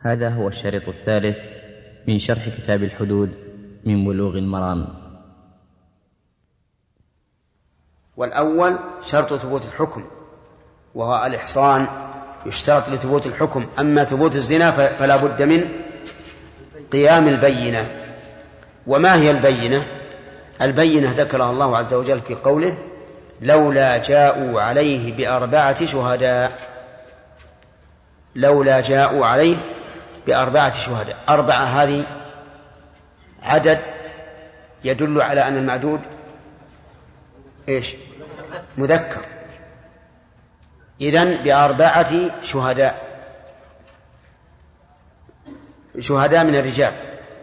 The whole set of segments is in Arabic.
هذا هو الشريط الثالث من شرح كتاب الحدود من بلوغ المرام. والأول شرط ثبوت الحكم، وهو الإحصان، يشترط لثبوت الحكم. أما ثبوت الزنا فلا بد من قيام البينة. وما هي البينة؟ البينة ذكرها الله عز وجل في قوله: لولا جاءوا عليه بأربعة شهداء. لولا جاءوا عليه بأربعة شهداء. أربعة هذه عدد يدل على أن المعدود مذكر. إذن بأربعة شهداء من الرجال.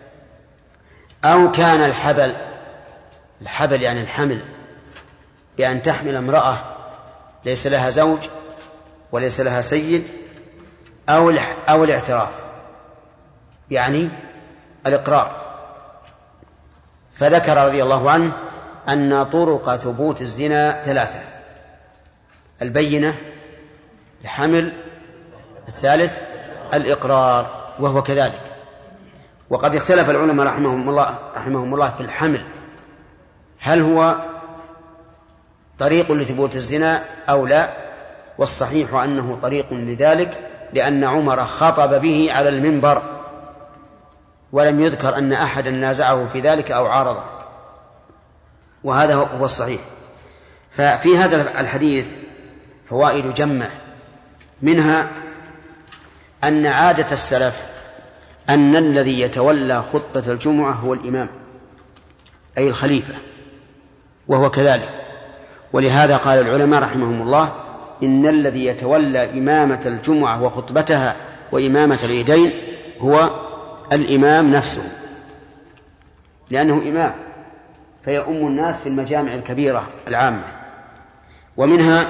أو كان الحبل يعني الحمل، بأن تحمل امرأة ليس لها زوج وليس لها سيد، أو الاعتراف يعني الإقرار. فذكر رضي الله عنه أن طرق ثبوت الزنا ثلاثة: البينة، الحمل، الثالث الإقرار، وهو كذلك. وقد اختلف العلماء رحمهم الله في الحمل، هل هو طريق لثبوت الزنا أو لا؟ والصحيح أنه طريق لذلك، لأن عمر خطب به على المنبر، ولم يذكر أن أحدا نازعه في ذلك أو عارضه، وهذا هو الصحيح. ففي هذا الحديث فوائد جمة، منها أن عادة السلف أن الذي يتولى خطبة الجمعة هو الإمام، أي الخليفة، وهو كذلك. ولهذا قال العلماء رحمهم الله: إن الذي يتولى إمامة الجمعة وخطبتها وإمامة العيدين هو الإمام نفسه، لأنه إمام فيؤم الناس في المجامع الكبيرة العامة. ومنها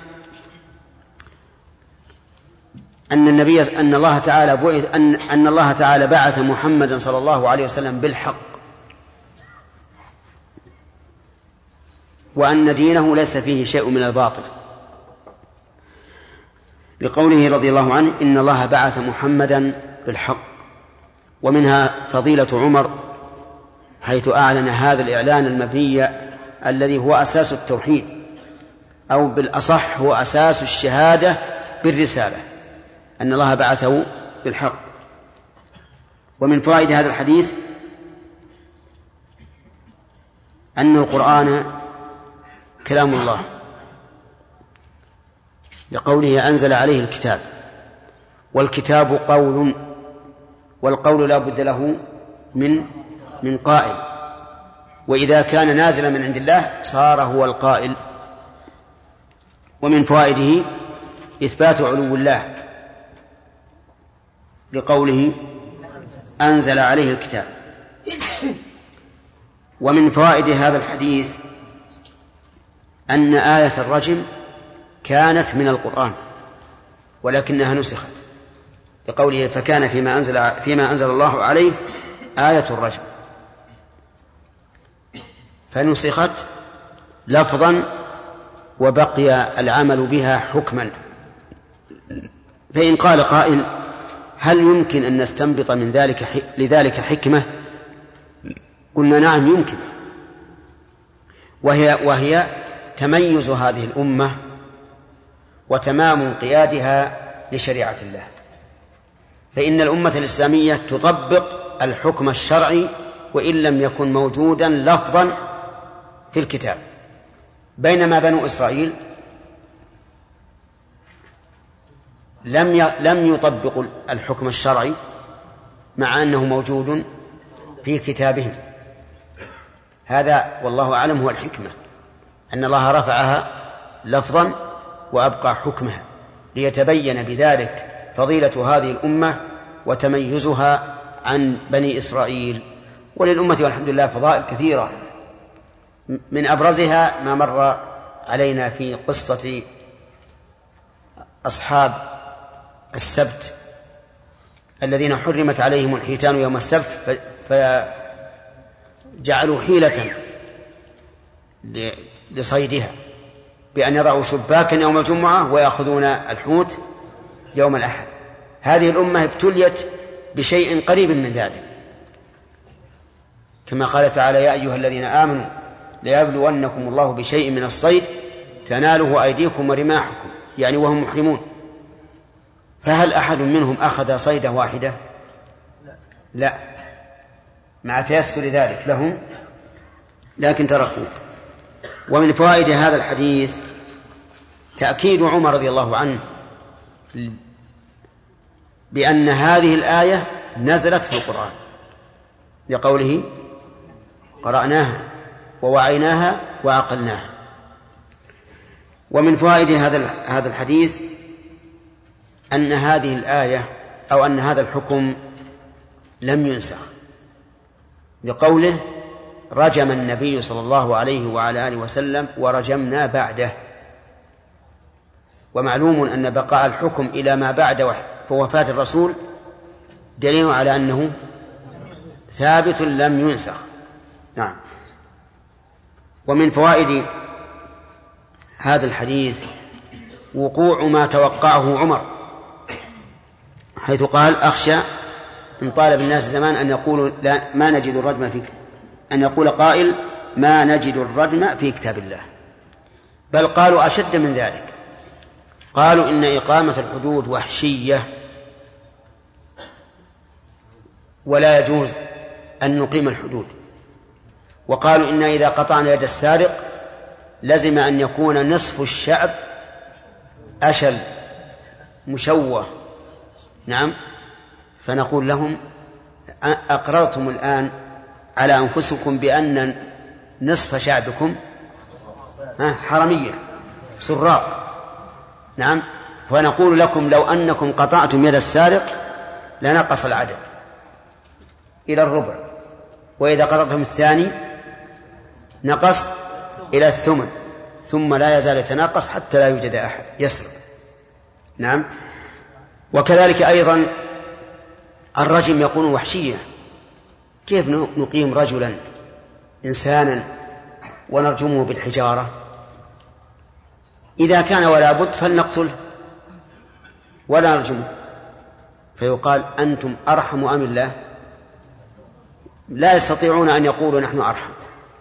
أن الله تعالى بعث محمدا صلى الله عليه وسلم بالحق، وأن دينه ليس فيه شيء من الباطل، بقوله رضي الله عنه: إن الله بعث محمدا بالحق. ومنها فضيلة عمر، حيث أعلن هذا الإعلان المبني الذي هو أساس التوحيد، أو بالأصح هو أساس الشهادة بالرسالة، أن الله بعثه بالحق. ومن فوائد هذا الحديث أن القرآن كلام الله، لقوله: أنزل عليه الكتاب. والكتاب قول، والقول لا بد له من قائل، وإذا كان نازلا من عند الله صار هو القائل. ومن فوائده إثبات علو الله، لقوله: أنزل عليه الكتاب. ومن فوائد هذا الحديث أن آية الرجم كانت من القرآن ولكنها نسخت، لقوله: فكان فيما أنزل الله عليه آية الرجم، فنسخت لفظا وبقي العمل بها حكما. فإن قال قائل: هل يمكن أن نستنبط من لذلك حكمة؟ قلنا: نعم يمكن، وهي تميز هذه الأمة وتمام انقيادها لشريعة الله. فإن الأمة الإسلامية تطبق الحكم الشرعي وإن لم يكن موجودا لفظا في الكتاب، بينما بنو إسرائيل لم يطبقوا الحكم الشرعي مع أنه موجود في كتابهم. هذا والله أعلم هو الحكمة، أن الله رفعها لفظا وأبقى حكمها، ليتبين بذلك فضيلة هذه الأمة وتميزها عن بني إسرائيل. وللأمة والحمد لله فضائل كثيرة، من أبرزها ما مر علينا في قصة أصحاب السبت الذين حرمت عليهم الحيتان يوم السبت، فجعلوا حيلة لصيدها بأن يضعوا شباكا يوم الجمعة ويأخذون الحوت يوم الأحد. هذه الأمة ابتليت بشيء قريب من ذلك، كما قال تعالى: يا أيها الذين آمنوا ليبلونكم الله بشيء من الصيد تناله أيديكم ورماحكم، يعني وهم محرمون. فهل أحد منهم أخذ صيدة واحدة؟ لا، مع تيسر ذلك لهم، لكن تركوا. ومن فوائد هذا الحديث تأكيد عمر رضي الله عنه بأن هذه الآية نزلت في القرآن، لقوله: قرأناها ووعيناها وعقلناها. ومن فوائد هذا الحديث أن هذه الآية أو أن هذا الحكم لم ينسخ، لقوله: رجم النبي صلى الله عليه وعلى آله وسلم ورجمنا بعده. ومعلوم أن بقاء الحكم إلى ما بعد وفاة الرسول دليل على أنه ثابت لم ينسخ. نعم. ومن فوائد هذا الحديث وقوع ما توقعه عمر، حيث قال: أخشى إن طالب الناس زمان أن يقولوا لا ما نجد الرجم في أن يقول قائل ما نجد الرجم في كتاب الله. بل قالوا أشد من ذلك، قالوا إن إقامة الحدود وحشية ولا يجوز أن نقيم الحدود. وقالوا إن إذا قطعنا يد السارق لزم أن يكون نصف الشعب أشل مشوه. نعم. فنقول لهم: أقررتم الآن على أنفسكم بأن نصف شعبكم حرمية سراق. نعم. فنقول لكم: لو أنكم قطعتم يد السارق لنقص العدد إلى الربع، وإذا قطعتم الثاني نقص إلى الثمن، ثم لا يزال يتناقص حتى لا يوجد أحد يسرق. نعم. وكذلك أيضا الرجم يكون وحشية. كيف نقيم رجلا إنسانا ونرجمه بالحجارة؟ إذا كان ولا بد فلنقتله ولا نرجمه. فيقال: أنتم أرحم أم الله؟ لا يستطيعون أن يقولوا نحن أرحم،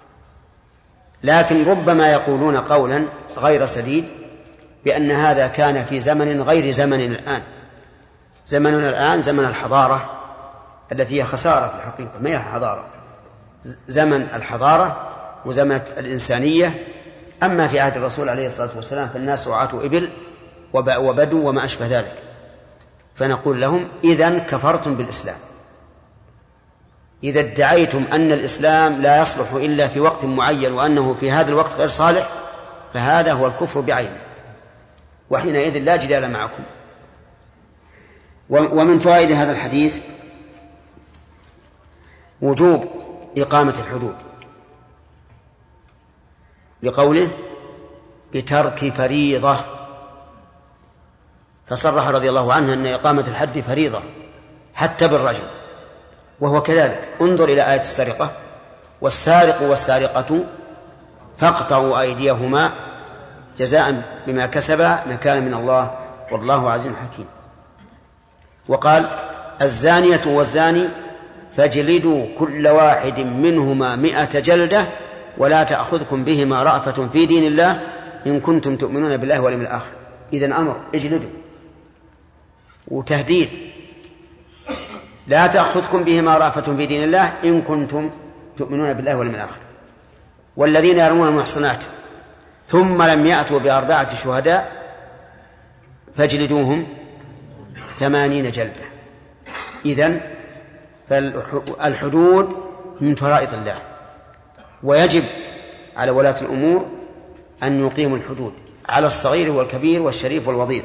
لكن ربما يقولون قولا غير سديد بأن هذا كان في زمن غير زمننا الآن. زمننا الآن زمن الحضارة التي هي خسارة في الحقيقة، ما هي حضارة، زمن الحضارة وزمن الإنسانية. أما في عهد الرسول عليه الصلاة والسلام فالناس رعاة إبل وبدو وما أشبه ذلك. فنقول لهم: إذن كفرتم بالإسلام. إذا ادعيتم أن الإسلام لا يصلح إلا في وقت معين وأنه في هذا الوقت غير صالح فهذا هو الكفر بعينه، وحينئذ لا جدال معكم. ومن فوائد هذا الحديث وجوب إقامة الحدود، بقوله: بترك فريضة. فصرح رضي الله عنه أن إقامة الحد فريضة حتى بالرجل، وهو كذلك. انظر إلى آية السرقة: والسارق والسارقة فاقطعوا أيديهما جزاء بما كسبا نكالا من الله والله عزيز حكيم. وقال: الزانية والزاني فاجلدوا كل واحد منهما 100 جلدة ولا تأخذكم بهما رأفة في دين الله إن كنتم تؤمنون بالله واليوم الآخر. إذن أمر اجلدوا وتهديد: لا تأخذكم بهما رأفة في دين الله إن كنتم تؤمنون بالله واليوم الآخر. والذين يرمون المحصنات ثم لم يأتوا ب4 شهداء فاجلدوهم 80 جلدة. إذن فالحدود من فرائض الله، ويجب على ولاة الأمور أن يقيموا الحدود على الصغير والكبير والشريف والوضيع،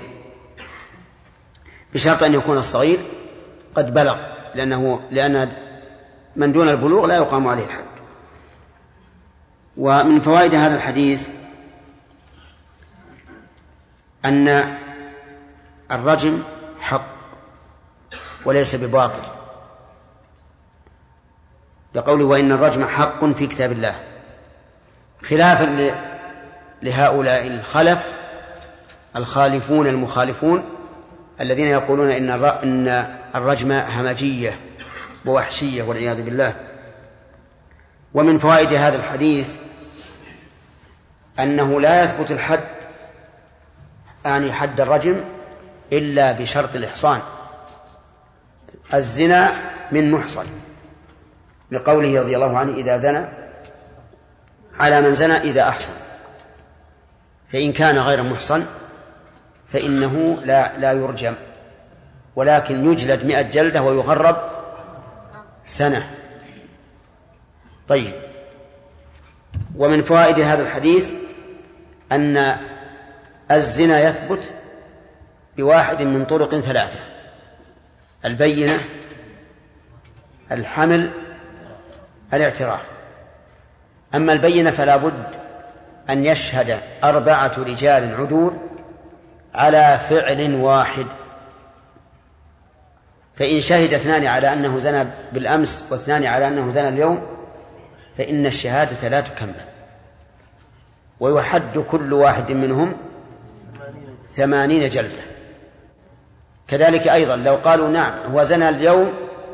بشرط أن يكون الصغير قد بلغ، لأن من دون البلوغ لا يقام عليه الحد. ومن فوائد هذا الحديث أن الرجم حق وليس بباطل، بقوله: وإن الرجم حق في كتاب الله، خلافا لهؤلاء الخالفون المخالفون الذين يقولون إن الرجم همجية ووحشية والعياذ بالله. ومن فوائد هذا الحديث أنه لا يثبت الحد، يعني حد الرجم، إلا بشرط الإحصان، الزنا من محصن، لقوله رضي الله عنه إذا زنى على من زنى إذا أحصن. فإن كان غير محصن فإنه لا يرجم، ولكن يجلد 100 جلدة ويغرب سنة. طيب، ومن فوائد هذا الحديث أن الزنا يثبت بواحد من طرق 3: البينة، الحمل، الاعتراف. أما البينة فلا بد أن يشهد 4 رجال عدول على فعل واحد، فإن شهد 2 على أنه زنى بالأمس و2 على أنه زنى اليوم فإن الشهادة لا تكمل، ويحد كل واحد منهم 80 جلدة. كذلك أيضا لو قالوا نعم هو زنى اليوم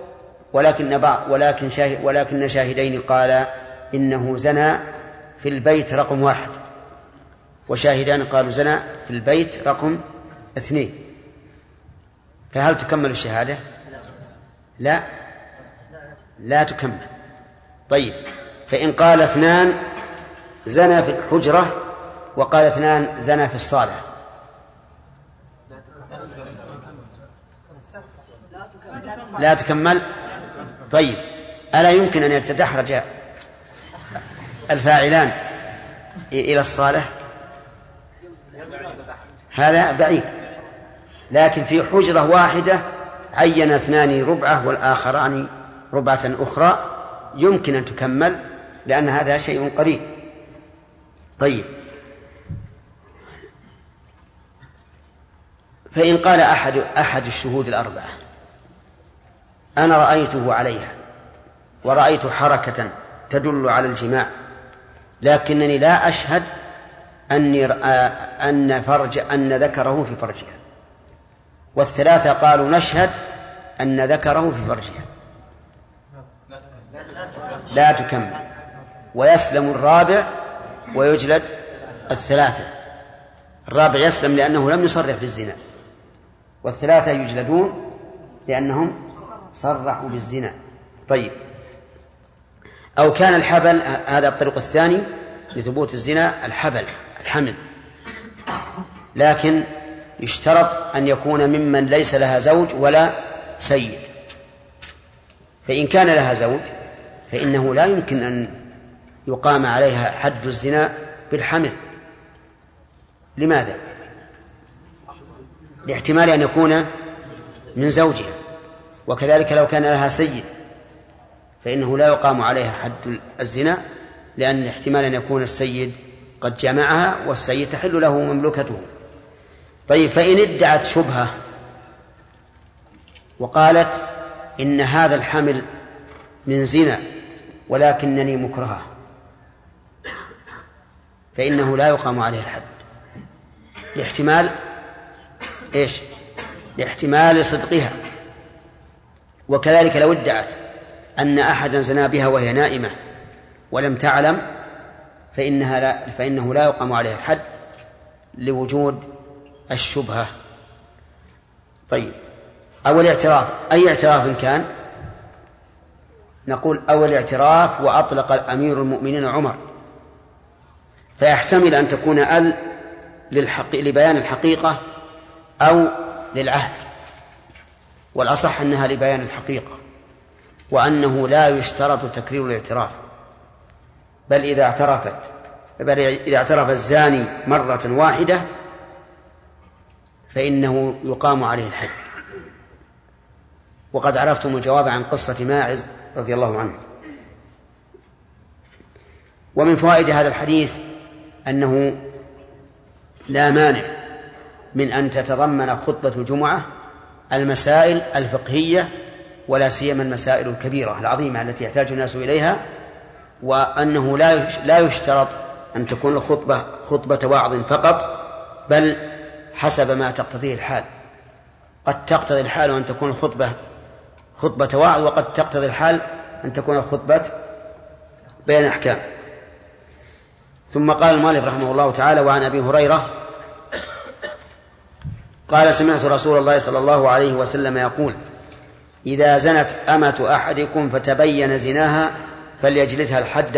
ولكن شاهدين قال إنه زنى في البيت رقم 1، وشاهدان قالوا زنى في البيت رقم 2، فهل تكمل الشهادة؟ لا تكمل. طيب، فإن قال 2 زنى في الحجرة وقال 2 زنى في الصالة لا تكمل. طيب، ألا يمكن أن يتدحرج الفاعلان إلى الصالة؟ هذا بعيد. لكن في حجرة واحدة عين 2 ربعة والآخران ربعة أخرى يمكن أن تكمل، لأن هذا شيء قريب. طيب، فإن قال أحد الشهود 4 أنا رأيته عليها ورأيت حركة تدل على الجماع، لكنني لا أشهد أن ذكره في فرجها، وال3 قالوا نشهد أن ذكره في فرجها، لا تكمل، ويسلم الرابع ويجلد 3. الرابع يسلم لأنه لم يصرح بالزنا، وال3 يجلدون لأنهم صرحوا بالزنا. طيب، أو كان الحبل، هذا الطريق الثاني لثبوت الزنا، الحمل، لكن يشترط أن يكون ممن ليس لها زوج ولا سيد. فإن كان لها زوج فإنه لا يمكن أن يقام عليها حد الزنا بالحمل. لماذا؟ لاحتمال أن يكون من زوجها. وكذلك لو كان لها سيد فإنه لا يقام عليها حد الزنا، لأن احتمال أن يكون السيد قد جمعها والسيد تحل له مملكته. طيب، فإن ادعت شبهة وقالت إن هذا الحمل من زنا ولكنني مكرهة، فإنه لا يقام عليه الحد، لاحتمال صدقها. وكذلك لو ادعت أن أحدا زنا بها وهي نائمة ولم تعلم فإنه لا يقام عليها الحد لوجود الشبهة. طيب، أول اعتراف، أي اعتراف كان؟ نقول أول اعتراف وأطلق أمير المؤمنين عمر، فيحتمل أن تكون لبيان الحقيقة أو للعهد، والأصح أنها لبيان الحقيقة، وأنه لا يشترط تكرير الاعتراف، بل إذا اعترف الزاني مرة واحدة فإنه يقام عليه الحد. وقد عرفتم الجواب عن قصة ماعز رضي الله عنه. ومن فوائد هذا الحديث أنه لا مانع من أن تتضمن خطبة الجمعة المسائل الفقهية، ولا سيما المسائل الكبيرة العظيمة التي يحتاج الناس إليها، وأنه لا يشترط أن تكون الخطبة خطبة وعظ فقط، بل حسب ما تقتضيه الحال. قد تقتضي الحال أن تكون الخطبة خطبة وعظ، وقد تقتضي الحال أن تكون الخطبة بين أحكام. ثم قال المؤلف رحمه الله تعالى: وعن أبي هريرة قال: سمعت رسول الله صلى الله عليه وسلم يقول: إذا زنت أمة أحدكم فتبين زناها فليجلدها الحد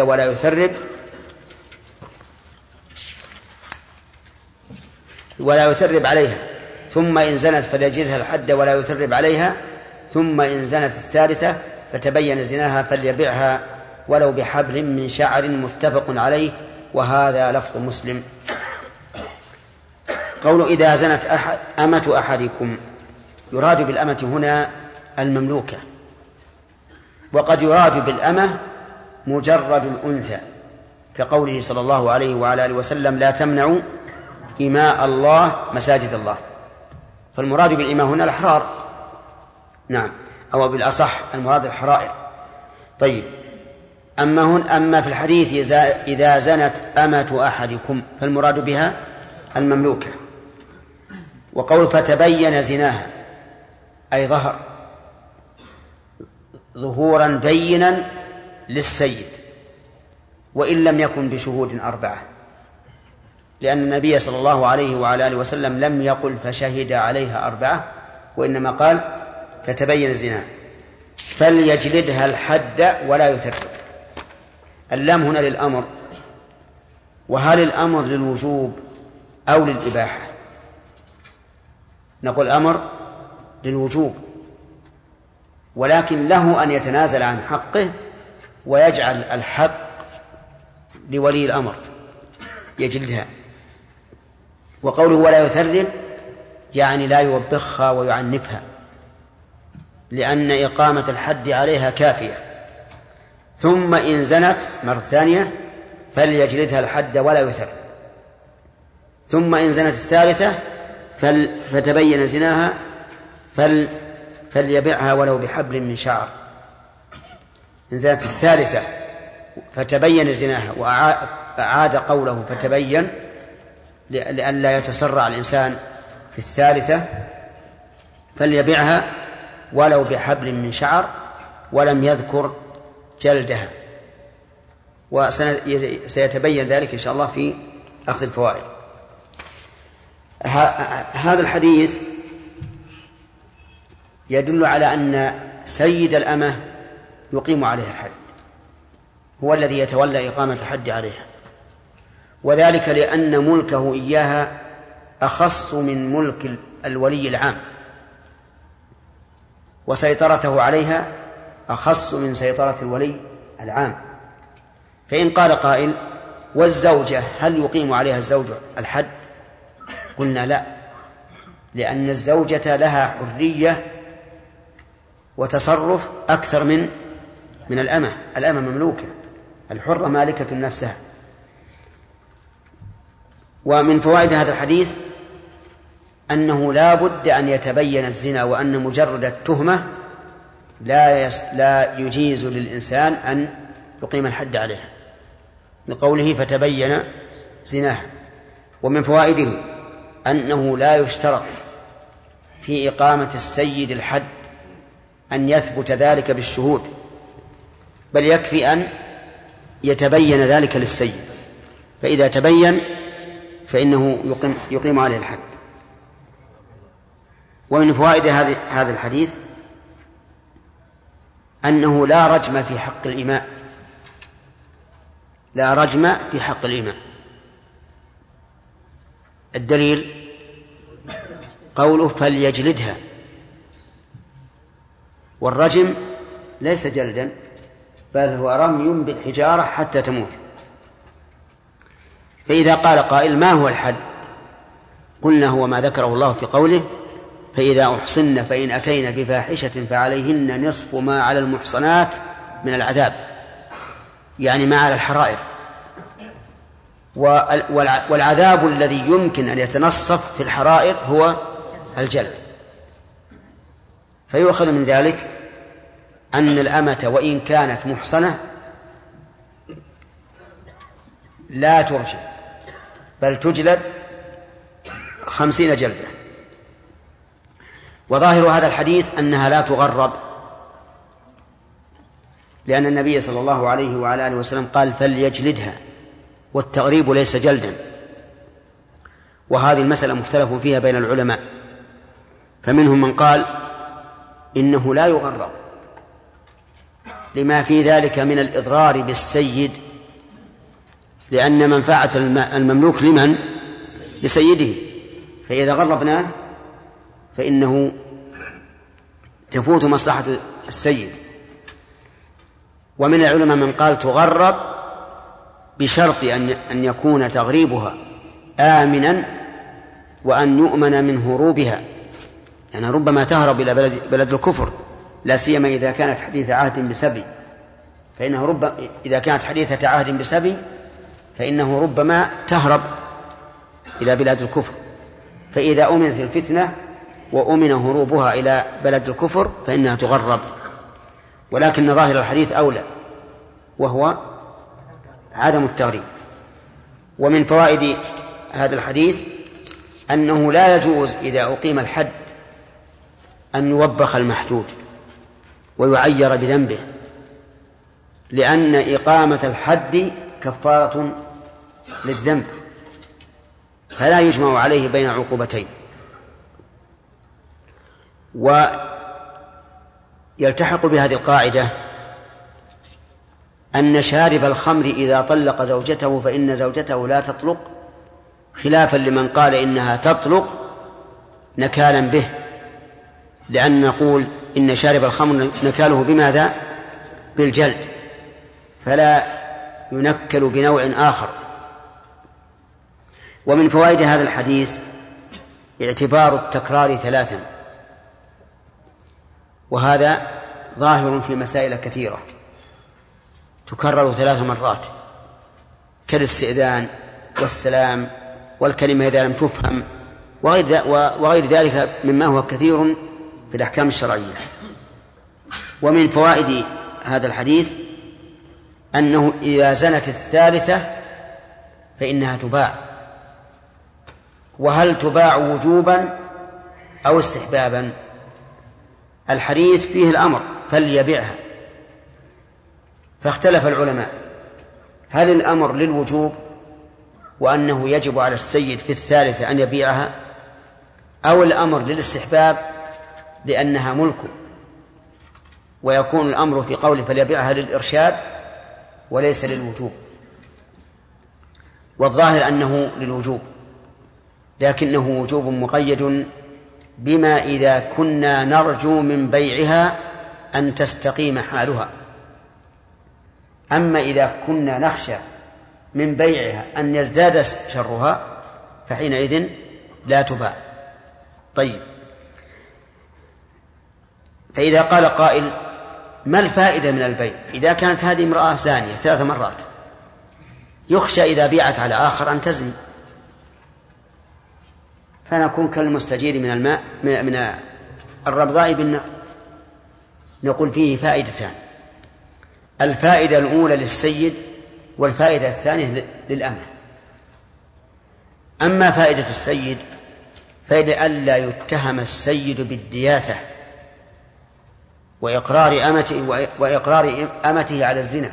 ولا يثرب عليها، ثم إن زنت فليجلدها الحد ولا يثرب عليها، ثم إن زنت الثالثة فتبين زناها فليبعها ولو بحبل من شعر، متفق عليه، وهذا لفظ مسلم. قول إذا زنت أمة أحدكم، يراد بالأمة هنا المملوكة، وقد يراد بالأمة مجرد الأنثى، كقوله صلى الله عليه وعلى آله وسلم: لا تمنعوا إماء الله مساجد الله. فالمراد بالإماء هنا الأحرار، نعم، أو بالأصح المراد الحرائر. طيب، أما في الحديث إذا زنت أمة أحدكم فالمراد بها المملوكة. وقول فتبين زناها أي ظهر ظهورا بينا للسيد، وإن لم يكن بشهود 4، لأن النبي صلى الله عليه وعلى آله وسلم لم يقل فشهد عليها 4، وإنما قال فتبين زناها فليجلدها الحد ولا يثرب. اللام هنا للأمر، وهل الأمر للوجوب أو للإباحة؟ نقول أمر للوجوب، ولكن له أن يتنازل عن حقه ويجعل الحق لولي الأمر يجلدها. وقوله ولا يثرب يعني لا يوبخها ويعنفها، لأن إقامة الحد عليها كافية. ثم إن زنت مرة ثانية فليجلدها الحد ولا يثرب. ثم إن زنت الثالثة فتبين زناها فليبعها ولو بحبل من شعر. إن زنت الثالثة فتبين زناها، وأعاد قوله فتبين لئلا يتسرع الإنسان في الثالثة، فليبعها ولو بحبل من شعر، ولم يذكر جلدها، وسيتبين ذلك إن شاء الله في أخذ الفوائد. هذا الحديث يدل على أن سيد الأمة يقيم عليها الحد، هو الذي يتولى إقامة الحد عليها، وذلك لأن ملكه إياها أخص من ملك الولي العام، وسيطرته عليها أخص من سيطرة الولي العام. فإن قال قائل: والزوجة هل يقيم عليها الزوج الحد؟ قلنا لا، لأن الزوجة لها حرية وتصرف أكثر من الأمة. الأمة مملوكة، الحرة مالكة نفسها. ومن فوائد هذا الحديث أنه لا بد أن يتبين الزنا، وأن مجرد التهمة لا يجيز للإنسان أن يقيم الحد عليها، لقوله فتبين زناه. ومن فوائده أنه لا يشترط في إقامة السيد الحد أن يثبت ذلك بالشهود، بل يكفي أن يتبين ذلك للسيد، فإذا تبين فإنه يقيم عليه الحد. ومن فوائد هذا الحديث أنه لا رجم في حق الإماء، لا رجم في حق الإماء. الدليل قوله فليجلدها، والرجم ليس جلدا بل هو رمي بالحجارة حتى تموت. فإذا قال قائل: ما هو الحد؟ قلنا: هو ما ذكره الله في قوله: فإذا أحصن فإن أتين بفاحشة فعليهن نصف ما على المحصنات من العذاب، يعني ما على الحرائر. والعذاب الذي يمكن أن يتنصف في الحرائر هو الجلد. فيؤخذ من ذلك أن الأمة وإن كانت محصنة لا ترجم، بل تجلد 50 جلدة. وظاهر هذا الحديث أنها لا تغرب، لأن النبي صلى الله عليه وعلى آله وسلم قال فليجلدها، والتغريب ليس جلدا. وهذه المسألة مختلف فيها بين العلماء، فمنهم من قال إنه لا يغرب لما في ذلك من الإضرار بالسيد، لأن منفعة المملوك لمن؟ لسيده، فإذا غربناه فإنه تفوت مصلحة السيد. ومن العلماء من قال تغرب بشرط أن يكون تغريبها آمنا وأن يؤمن من هروبها، يعني ربما تهرب إلى بلد الكفر، لا سيما إذا كانت حديثة عهد بسبي، فإنه إذا كانت حديثة عهد بسبي فإنه ربما تهرب إلى بلاد الكفر، فإذا أمنت الفتنة وأمن هروبها إلى بلد الكفر فإنها تغرب. ولكن ظاهر الحديث أولى، وهو عدم التغريب. ومن فوائد هذا الحديث أنه لا يجوز إذا أقيم الحد أن يوبخ المحدود ويعير بذنبه، لأن إقامة الحد كفارة للذنب، فلا يجمع عليه بين عقوبتين. ويلتحق بهذه القاعدة أن شارب الخمر إذا طلق زوجته فإن زوجته لا تطلق، خلافا لمن قال إنها تطلق نكالا به، لأن نقول إن شارب الخمر نكاله بماذا؟ بالجلد، فلا ينكل بنوع آخر. ومن فوائد هذا الحديث اعتبار التكرار 3، وهذا ظاهر في مسائل كثيرة تكرر 3 مرات، كالاستئذان والسلام والكلمة إذا لم تفهم وغير ذلك مما هو كثير في الأحكام الشرعية. ومن فوائد هذا الحديث أنه إذا زنت الثالثة فإنها تباع. وهل تباع وجوبا أو استحبابا؟ الحديث فيه الأمر فليبيعها، فاختلف العلماء هل الأمر للوجوب وأنه يجب على السيد في الثالثة أن يبيعها، أو الأمر للاستحباب لأنها ملكه، ويكون الأمر في قوله فليبيعها للإرشاد وليس للوجوب. والظاهر أنه للوجوب، لكنه وجوب مقيد بما إذا كنا نرجو من بيعها أن تستقيم حالها. أما إذا كنا نخشى من بيعها أن يزداد شرها فحينئذ لا تباع. طيب، فإذا قال قائل ما الفائدة من البيع إذا كانت هذه امرأة زانية 3 مرات، يخشى إذا بيعت على آخر أن تزني، فنكون كالمستجير من الماء من الربضاء بالنار. نقول فيه فائدتان، الفائدة الأولى للسيد والفائدة الثانية للأمة. أما فائدة السيد فائدة ألا يتهم السيد بالدياثة وإقرار أمته على الزنا،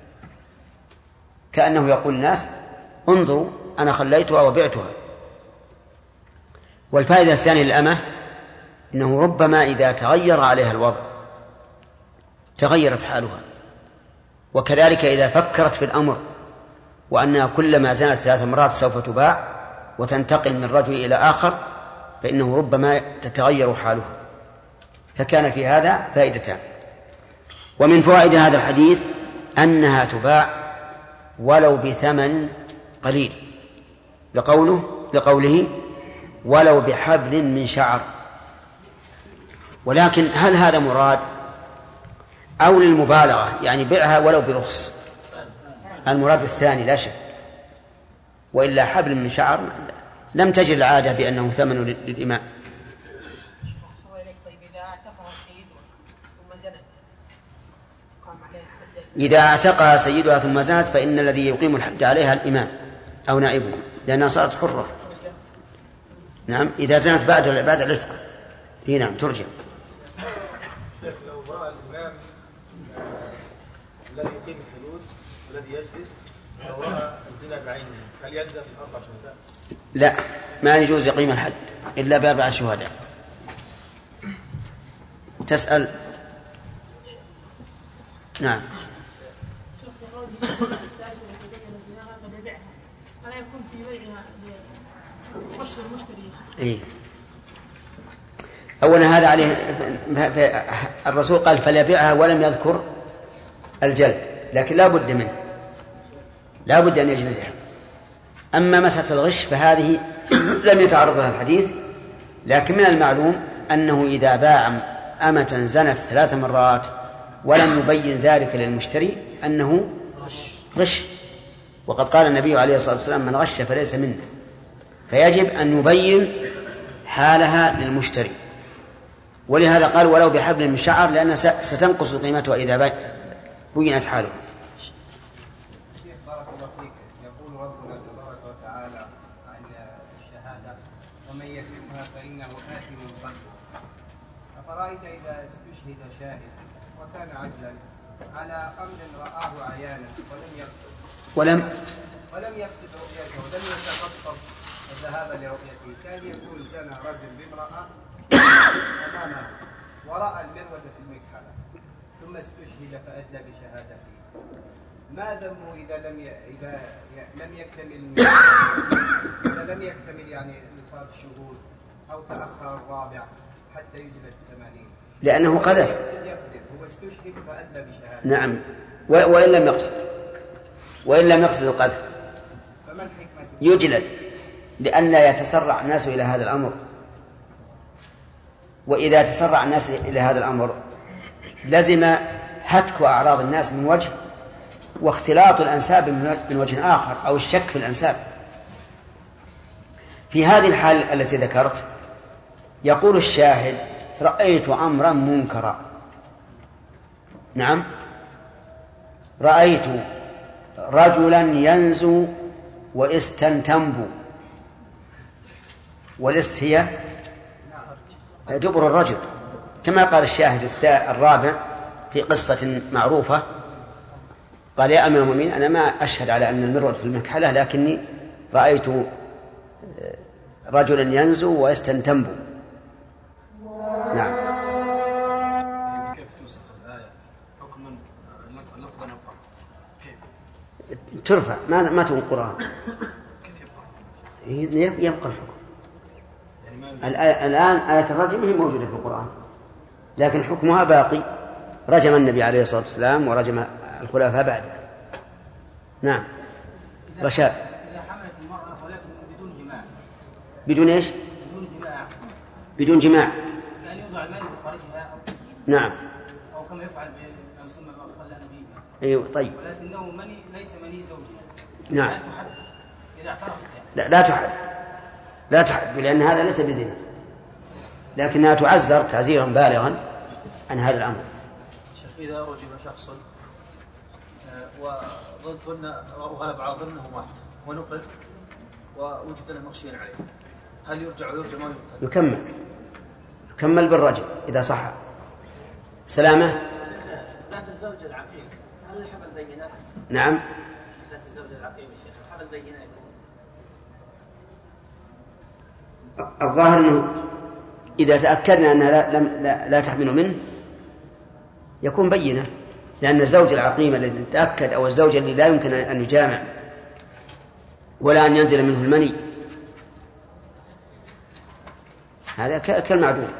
كأنه يقول الناس انظروا أنا خليتها وبعتها. والفائدة الثانية للأمة إنه ربما إذا تغير عليها الوضع تغيرت حالها، وكذلك إذا فكرت في الأمر وأنها كلما زنت 3 مرات سوف تباع وتنتقل من رجل إلى آخر فإنه ربما تتغير حالها، فكان في هذا فائدتان. ومن فوائد هذا الحديث أنها تباع ولو بثمن قليل، لقوله ولو بحبل من شعر. ولكن هل هذا مراد أو للمبالغة، يعني بيعها ولو برخص؟ المراد الثاني لا شك، وإلا حبل من شعر لم تجد العادة بأنه ثمن للإماء. إذا اعتقها سيدها ثم زنت فإن الذي يقيم الحد عليها الإمام أو نائبه، لأنها صارت حرة. نعم، إذا زنت بعد العتق. هنا نعم ترجع. لو رأى الإمام الذي يقيم الحدود الذي يجلس لو رأى الزنا بعينه هل يلزم 4 شهداء؟ لا، ما يجوز يقيم الحد إلا ب4 شهداء. تسأل. نعم. ألا يكون في بيعها لغش المشتري؟ إيه. أولا هذا عليه الرسول قال فليبيعها ولم يذكر الجلد، لكن لا بد منه، لا بد أن يجلدها. أما مسألة الغش فهذه لم يتعرض لها الحديث، لكن من المعلوم أنه إذا باع أمة زنت 3 مرات ولم يبين ذلك للمشتري أنه غش، وقد قال النبي عليه الصلاة والسلام من غش فليس منا، فيجب أن يبين حالها للمشتري. ولهذا قال ولو بحبل من شعر، لأنها ستنقص قيمتها إذا بينت حاله. بارك الله فيك. يقول ربنا تبارك وتعالى عن الشهادة ومن يكسبها فإنه آثم قلبه. أفرأيت إذا استشهد شاهد وكان عدلا على أمر رآه عيانا ولم يقصد رؤيته ولم يتخطط الذهاب لرؤيته، كان يكون زنى رجل بامرأة أمامه ورأى المروة في المكحلة ثم استشهد فأدلى بشهادته، ما ذنبه إذا لم يكتمل يعني نصاب الشهود أو تأخر الرابع حتى يجلد 80؟ لأنه قذف. هو استشهد فأدلى بشهادته. نعم، وإن لم يقصد القذف فما الحكمة؟ يجلد، لأن لا يتسرع الناس إلى هذا الأمر، وإذا تسرع الناس إلى هذا الأمر لزم هتك أعراض الناس من وجه، واختلاط الأنساب من وجه آخر، أو الشك في الأنساب. في هذه الحال التي ذكرت يقول الشاهد رأيت أمرا منكرا. نعم، رأيت رجلا ينزو واستنتنب، والاست هي دبر الرجل، كما قال الشاهد الرابع في قصة معروفة قال يا أمير المؤمنين أنا ما أشهد على أن المروة في المكحلة، لكني رأيت رجلا ينزو واستنتنب. نعم. كيف توصف الآية حكما لفظا أو كيف ترفع ما تقول القرآن، كيف يبقى الحكم. الآن آية الرجم هي موجودة في القرآن، لكن حكمها باقي. رجم النبي عليه الصلاة والسلام ورجم الخلفاء بعده. نعم. رشاد. إذا حملت المرأة ولكن بدون جماع. بدون إيش؟ بدون جماع. بدون جماع. يعني يوضع المني في فرجها. نعم. أو كما يفعل بما يسمى الأطفال الأنبياء. أيوة طيب. ولكنه مني ليس مني زوجها. نعم. لا تحد إذا اعترفت. لا تحد لأن هذا ليس بزنا، لكنها تعزر تعزيرا بالغا عن هذا الأمر. إذا رجم شخص وغلب على ظنه مات ونقل ووجد له مغشيا عليه، هل يرجع ويرجم أو يقتل؟ يكمل بالرجم إذا صح. سلامة. ذات الزوج العقيم هل الحمل بينة؟ نعم. ذات الزوج العقيم يا شيخ الحمل بينة يكون؟ الظاهر أنه إذا تأكدنا أنها لا تحمل منه يكون بينة، لأن الزوج العقيم الذي تأكد أو الزوج اللي لا يمكن أن يجامع ولا أن ينزل منه المني هذا كالمعدوم.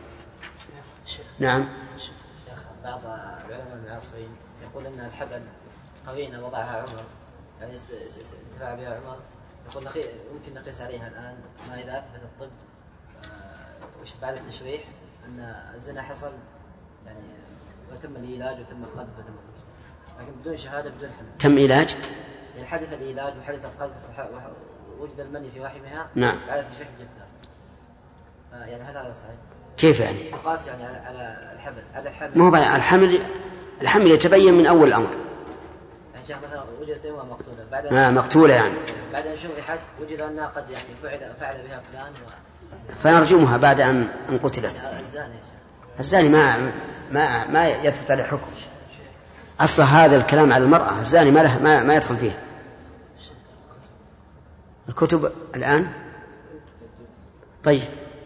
نعم. شيخ بعض العلماء المعاصرين يقول أن الحبل قرينة وضعها عمر، يعني انتفع بها عمر، يقول ممكن نقيس عليها الآن ما إذا أثبت الطب بعد التشريح أن الزنا حصل يعني وتم العلاج وتم القذف لكن بدون شهادة بدون حمل. تم علاج؟ يعني حدث العلاج وحدث القذف ووجد المني في رحمها. نعم. بعد التشريح الجثة. يعني هذا صحيح؟ كيف يعني؟ قاس يعني على الحمل. على الحمل. ما هو الحمل يتبين من أول الأمر. يعني شيخ مثلا وجدت امرأة مقتولة بعد مقتولة يعني بعد أن شرحت وجد أنها قد يعني فعل بها فلان فنرجمها بعد أن قتلت. الزاني ما يثبت عليه حكم. أصلا هذا الكلام على المرأة، الزاني ما يدخل فيه. الكتب الآن طيب.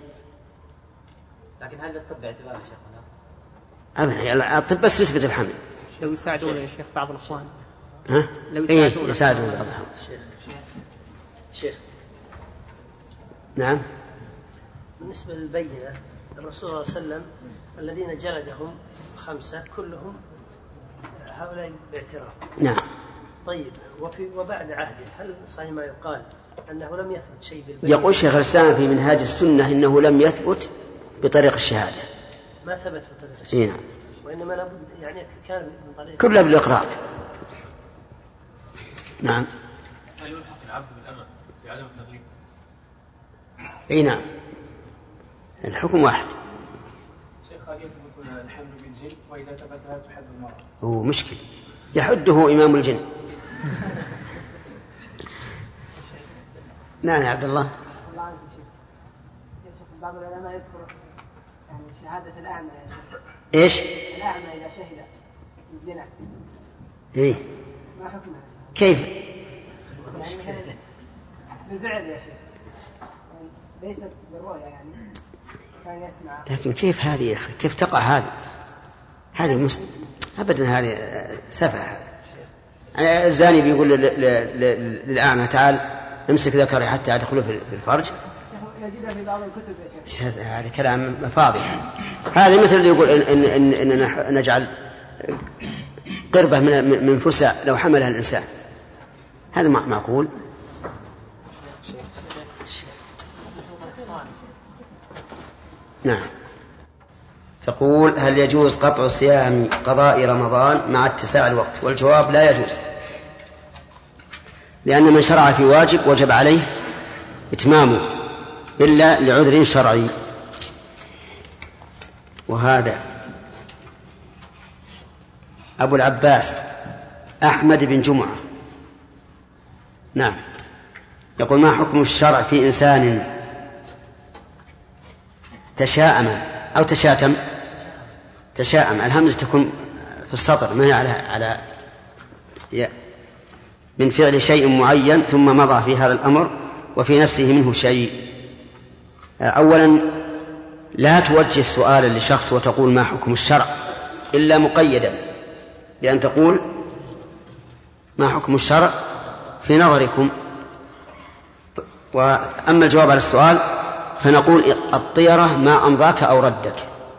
لكن هل الطب باعتبار يا شيخنا؟ أبدا، الطب بس يثبت الحمل. لو يساعدون يا شيخ بعض الأخوان. ها؟ لو يساعدون بعض الأخوان. شيخ. نعم. بالنسبة للبينة، الرسول صلى الله عليه وسلم الذين جلدهم 5 كلهم هؤلاء باعتراف. نعم. طيب، وبعد عهده هل صحيح ما يقال أنه لم يثبت شيء بالبينة؟ يقول شيخ الإسلام في منهاج السنة إنه لم يثبت بطريق الشهادة. ما ثبت بطريق الشهادة. نعم. وإنما لابد يعني كان من طريق كله بالإقرار. نعم. هل يلحق العبد بالأمة في عدم التغليب؟ اي نعم، الحكم واحد. شيخ، هل يثبت الحمل بالجن وإذا ثبتها تحد المرأة؟ هو مشكل يحده إمام الجن. نعم يا عبد الله. بعض العلماء يذكر يعني شهادة الأعمى يا شيخ. إيش؟ الأعمى إذا شهد الزنا. إيه. ما حكمها؟ كيف؟ يعني مثلا بالفعل يا شيخ، يعني ليست بالرؤيا، يعني كان يسمع. لكن كيف هذه يا أخي؟ كيف تقع هذه أبدا، هذه سفه. هذا الزاني بيقول للأعمى تعال امسك ذكري حتى أدخله في الفرج. يجدها في بعض الكتب يا شيخ. هذا كلام فاضح. هذا مثل اللي يقول إن نجعل قربة من فسع لو حملها الإنسان. هذا معقول؟ نعم. تقول هل يجوز قطع صيام قضاء رمضان مع اتساع الوقت؟ والجواب لا يجوز، لأن من شرع في واجب وجب عليه إتمامه إلا لعذر شرعي. وهذا أبو العباس أحمد بن جمعة نعم يقول ما حكم الشرع في إنسان تشاءم أو تشاتم؟ تشاءم الهمزة تكون في السطر، ما هي على من فعل شيء معين ثم مضى في هذا الأمر وفي نفسه منه شيء. أولا لا توجه سؤالا لشخص وتقول ما حكم الشرع إلا مقيدا بأن تقول ما حكم الشرع في نظركم. وأما الجواب على السؤال فنقول الطيرة ما أمضاك أو ردك.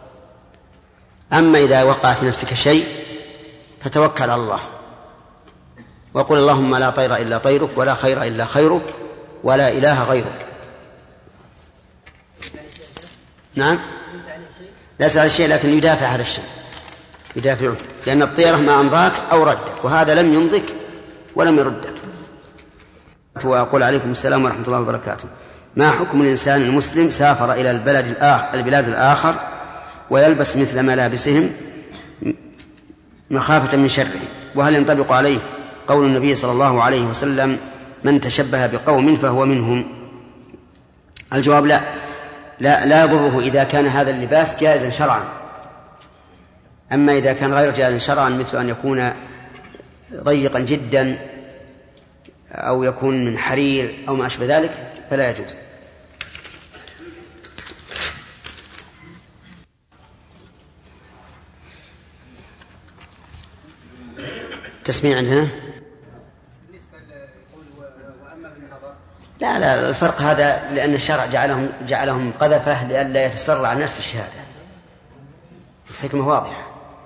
أما إذا وقع في نفسك شيء فتوكل على الله وقل اللهم لا طير إلا طيرك ولا خير إلا خيرك ولا إله غيرك. نعم ليس على شيء لكن يدافع هذا الشيء، يدافعه، لأن الطيرة ما أمضاك أو ردك، وهذا لم يمضك ولم يردك. وأقول عليكم السلام ورحمة الله وبركاته. ما حكم الإنسان المسلم سافر إلى البلاد الآخر ويلبس مثل ملابسهم مخافة من شره، وهل ينطبق عليه قول النبي صلى الله عليه وسلم من تشبه بقوم فهو منهم؟ الجواب لا يضره إذا كان هذا اللباس جائزا شرعا. أما إذا كان غير جائزا شرعا مثل أن يكون ضيقا جدا أو يكون من حرير أو ما أشبه ذلك فلا يجوز. تسميع عندنا؟ بالنسبة لقول وأما بالنظر لا الفرق هذا لأن الشرع جعلهم قذفة لئلا يتسرع الناس في الشهادة. الحكمة واضحة.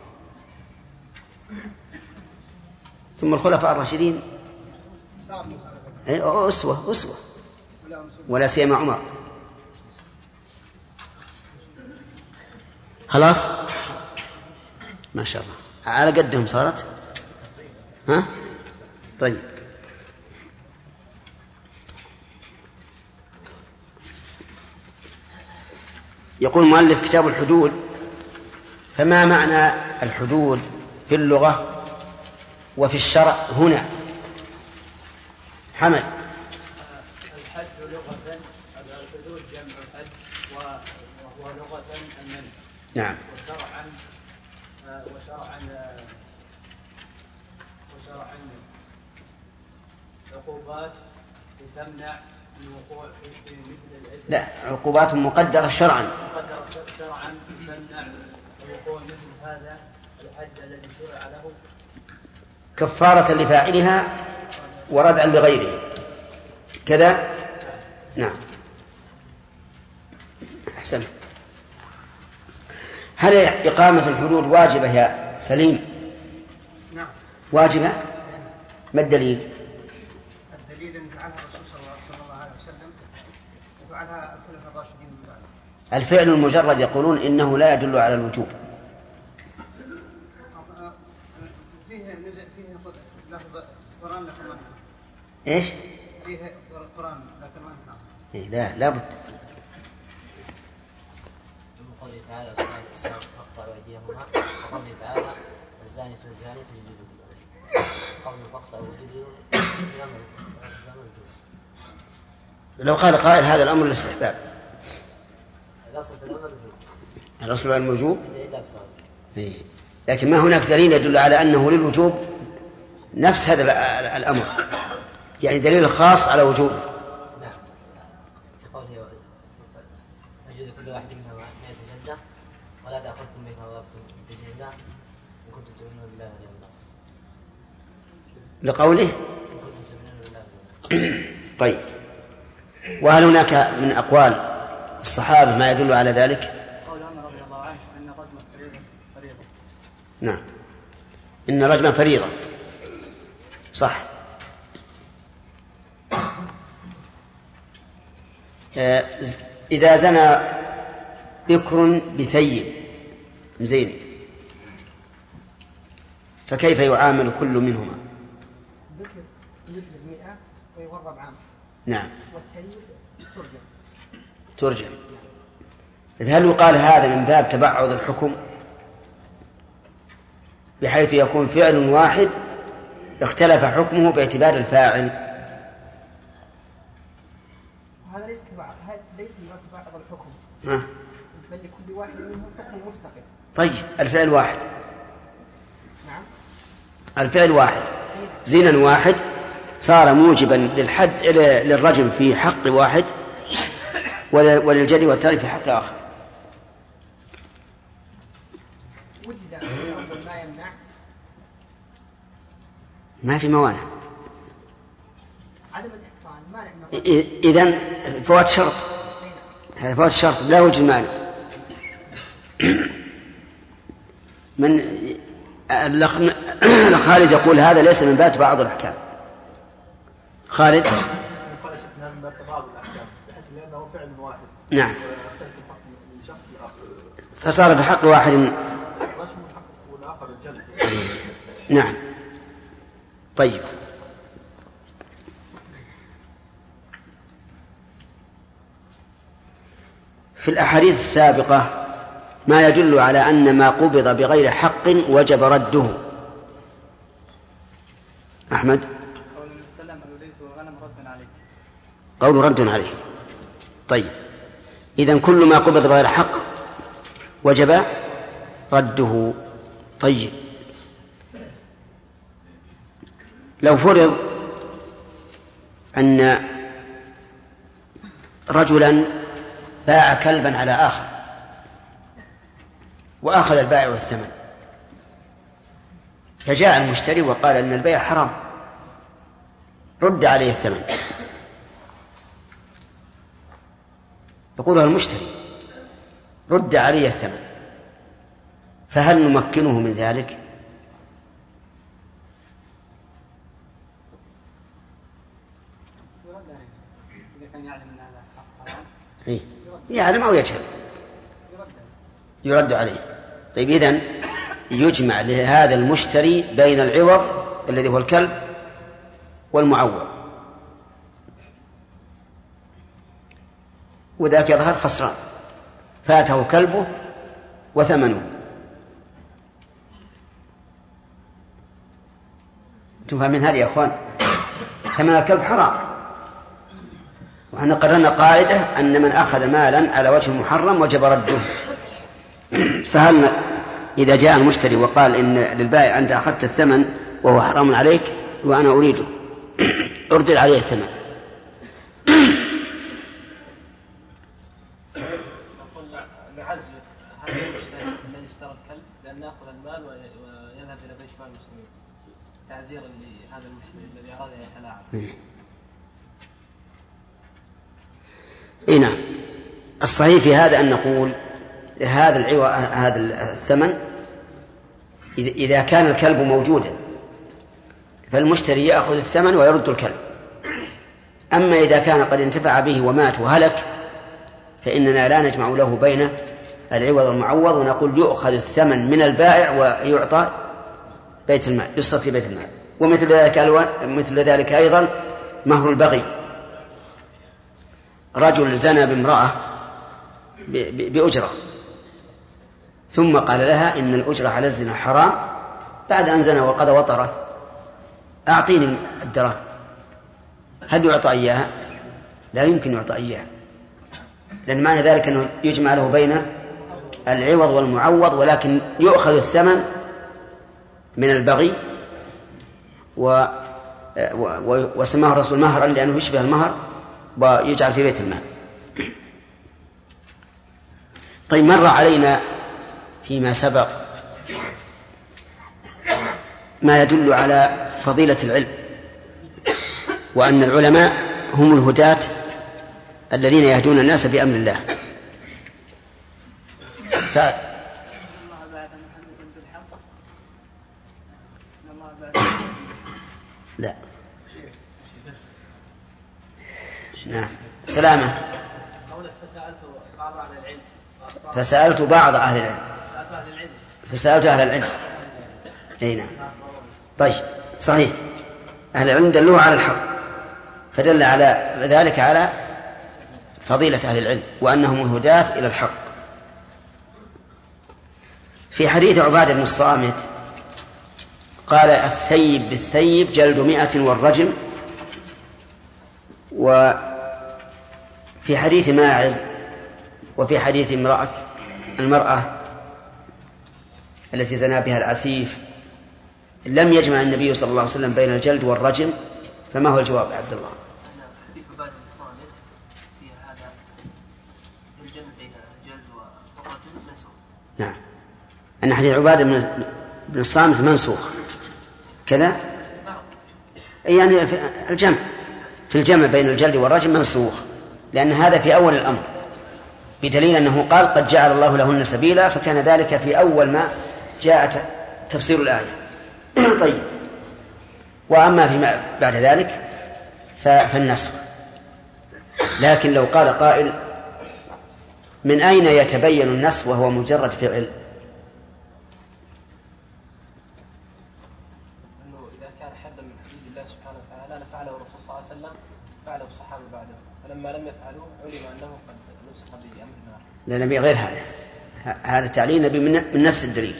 ثم الخلفاء الراشدين أسوة ولا سيما عمر. خلاص ما شاء الله على قدهم صارت. ها طيب يقول مؤلف كتاب الحدود. فما معنى الحدود في اللغة وفي الشرع هنا؟ حمد. الحد لغة الحدود جمع حد نعم. وشرعا عقوبات تمنع من وقوع في مثل الإثم. لا، عقوبات مقدرة شرعا. مقدرة شرعا تمنع من وقوع مثل هذا الحد الذي شرع له كفارة لفاعلها وردعا لغيره كذا. نعم. أحسن. هل إقامة الحدود واجبة يا سليم؟ نعم واجبة. ما الدليل؟ الدليل أن فعلها الرسول صلى الله عليه وسلم وفعلها الخلفاء الراشدين من بعده. الفعل المجرد يقولون إنه لا يدل على الوجوب. فيه لفظ قرآن لكن ما نفعل. إيش؟ فيه قرآن لكن ما نفعل. إيه لا بد. قوله تعالى والسارق فاقطعوا أيديهما وقوله تعالى الزاني فالزاني فاجلدوه قوله فاقطعوا أيديهما لو قال قائل هذا الأمر الاستحباب. الأصل في الأمر الوجوب. الأصل في الوجوب. لكن ما هناك دليل يدل على أنه للوجوب نفس هذا الأمر، يعني دليل خاص على وجوب. نعم. قوله أجد كل واحد منها 100 جلدة ولا تأخذكم بها وأخذكم بدين الله إن كنتم تؤمنون بالله واليوم الآخر. لقوله. طيب، وهل هناك من أقوال الصحابة ما يدل على ذلك؟ قول عمر رضي الله عنه أن الرجم فريضة. نعم، إن الرجم فريضة، صح. إذا زنى بكر بثيب زين فكيف يعامل كل منهما؟ ذكر مثل 100 ويغرب عام. نعم. والثيب ترجم. هل يقال هذا من باب تبعض الحكم بحيث يكون فعل واحد اختلف حكمه باعتبار الفاعل؟ هذا ليس تبعض، هذا ليس من باب تبعض الحكم. بل لكل واحد منهم حكم مستقل. طيب، الفعل واحد. نعم. الفعل واحد، زنا واحد صار موجبا للحد للرجم في حق واحد وللجري والتالي في حق آخر. وجد ما يمنع، ما في موانع. عدم الإحصان مانع. إذن فوات شرط، هذا فوات شرط لا وجه مانع. من خالد يقول هذا ليس من باب بعض الأحكام. خالد. من باب بعض الأحكام لأنه فعل واحد. نعم. فصار بحق واحد. والآخر الجلد. نعم. طيب، في الأحاديث السابقة ما يدل على أن ما قبض بغير حق وجب رده. أحمد. قول رد عليه. طيب، إذن كل ما قبض بغير حق وجب رده. طيب، لو فرض أن رجلا باع كلبا على آخر وأخذ البائع والثمن، فجاء المشتري وقال أن البيع حرام، رد عليه الثمن، يقولها المشتري رد عليه الثمن، فهل نمكنه من ذلك؟ يعلم أو يجهل يرد عليه. طيب، إذن يجمع لهذا المشتري بين العوض الذي هو الكلب والمعوض، وذاك يظهر خسران، فاته كلبه وثمنه. انتم فاهمين هذه يا أخوان؟ ثمن الكلب حرام، وحنا قررنا قاعدة أن من أخذ مالا على وجه محرم وجب رده. فهل إذا جاء المشتري وقال إن للبائع أنت أخذت الثمن وهو حرام عليك وأنا أريده، أردد عليه الثمن. نعزف هذا المشتري الذي اشترى الكلب بأن نأخذ المال ويذهب إلى بيت مال المسلمين تعزيرا لهذا المشتري الذي أراد أن يتلاعب. نعم. الصحيح في هذا أن نقول هذا الثمن إذا كان الكلب موجودا فالمشتري يأخذ الثمن ويرد الكلب. أما إذا كان قد انتفع به ومات وهلك فإننا لا نجمع له بين العوض والمعوض، ونقول يؤخذ الثمن من البائع ويعطى بيت المال، يصرف في بيت المال. ومثل ذلك أيضا مهر البغي. رجل زنى بامرأة بأجرة ثم قال لها إن الأجرة على الزنا حرام بعد أن زنى وقضى وطره، أعطيني الدراهم. هل يعطى إياها؟ لا يمكن يعطى إياها، لأن معنى ذلك أنه يجمع له بين العوض والمعوض، ولكن يؤخذ الثمن من البغي وسماه الرسول مهرا لأنه يشبه المهر ويجعل في بيت المال. طيب، مر علينا فيما سبق ما يدل على فضيلة العلم، وأن العلماء هم الهداة الذين يهدون الناس بأمر الله. سعد. لا. نعم. سلامة. فسألت بعض أهل العلم. فسألت أهل العلم. أي نعم. طيب، صحيح، أهل العلم دلوه على الحق، فدل على ذلك على فضيلة أهل العلم وأنهم الهداة إلى الحق. في حديث عبادة بن الصامت قال الثيب بالثيب جلد 100 والرجم. وفي حديث ماعز وفي حديث المرأة التي زنى بها العسيف لم يجمع النبي صلى الله عليه وسلم بين الجلد والرجم، فما هو الجواب يا عبد الله؟ حديث عبادة بن الصامت في هذا الجمع بين الجلد والرجم منسوخ. نعم، أن حديث عبادة بن الصامت منسوخ كذا، يعني في الجمع بين الجلد والرجم منسوخ، لأن هذا في أول الأمر، بدليل أنه قال قد جعل الله لهن سبيلا، فكان ذلك في أول ما جاء تفسير الآية. طيب، وأما فيما بعد ذلك فالنسخ. لكن لو قال قائل من أين يتبين النسخ وهو مجرد فعل؟ أنه إذا كان حدا من حدود الله سبحانه وتعالى لفعله الرسول صلى الله عليه وسلم فعله الصحابة بعده، فلما لم يفعلوه علم أنه قد نسخ بأمر الله. لا، نبي غير هذا التعليل نبي من نفس الدليل.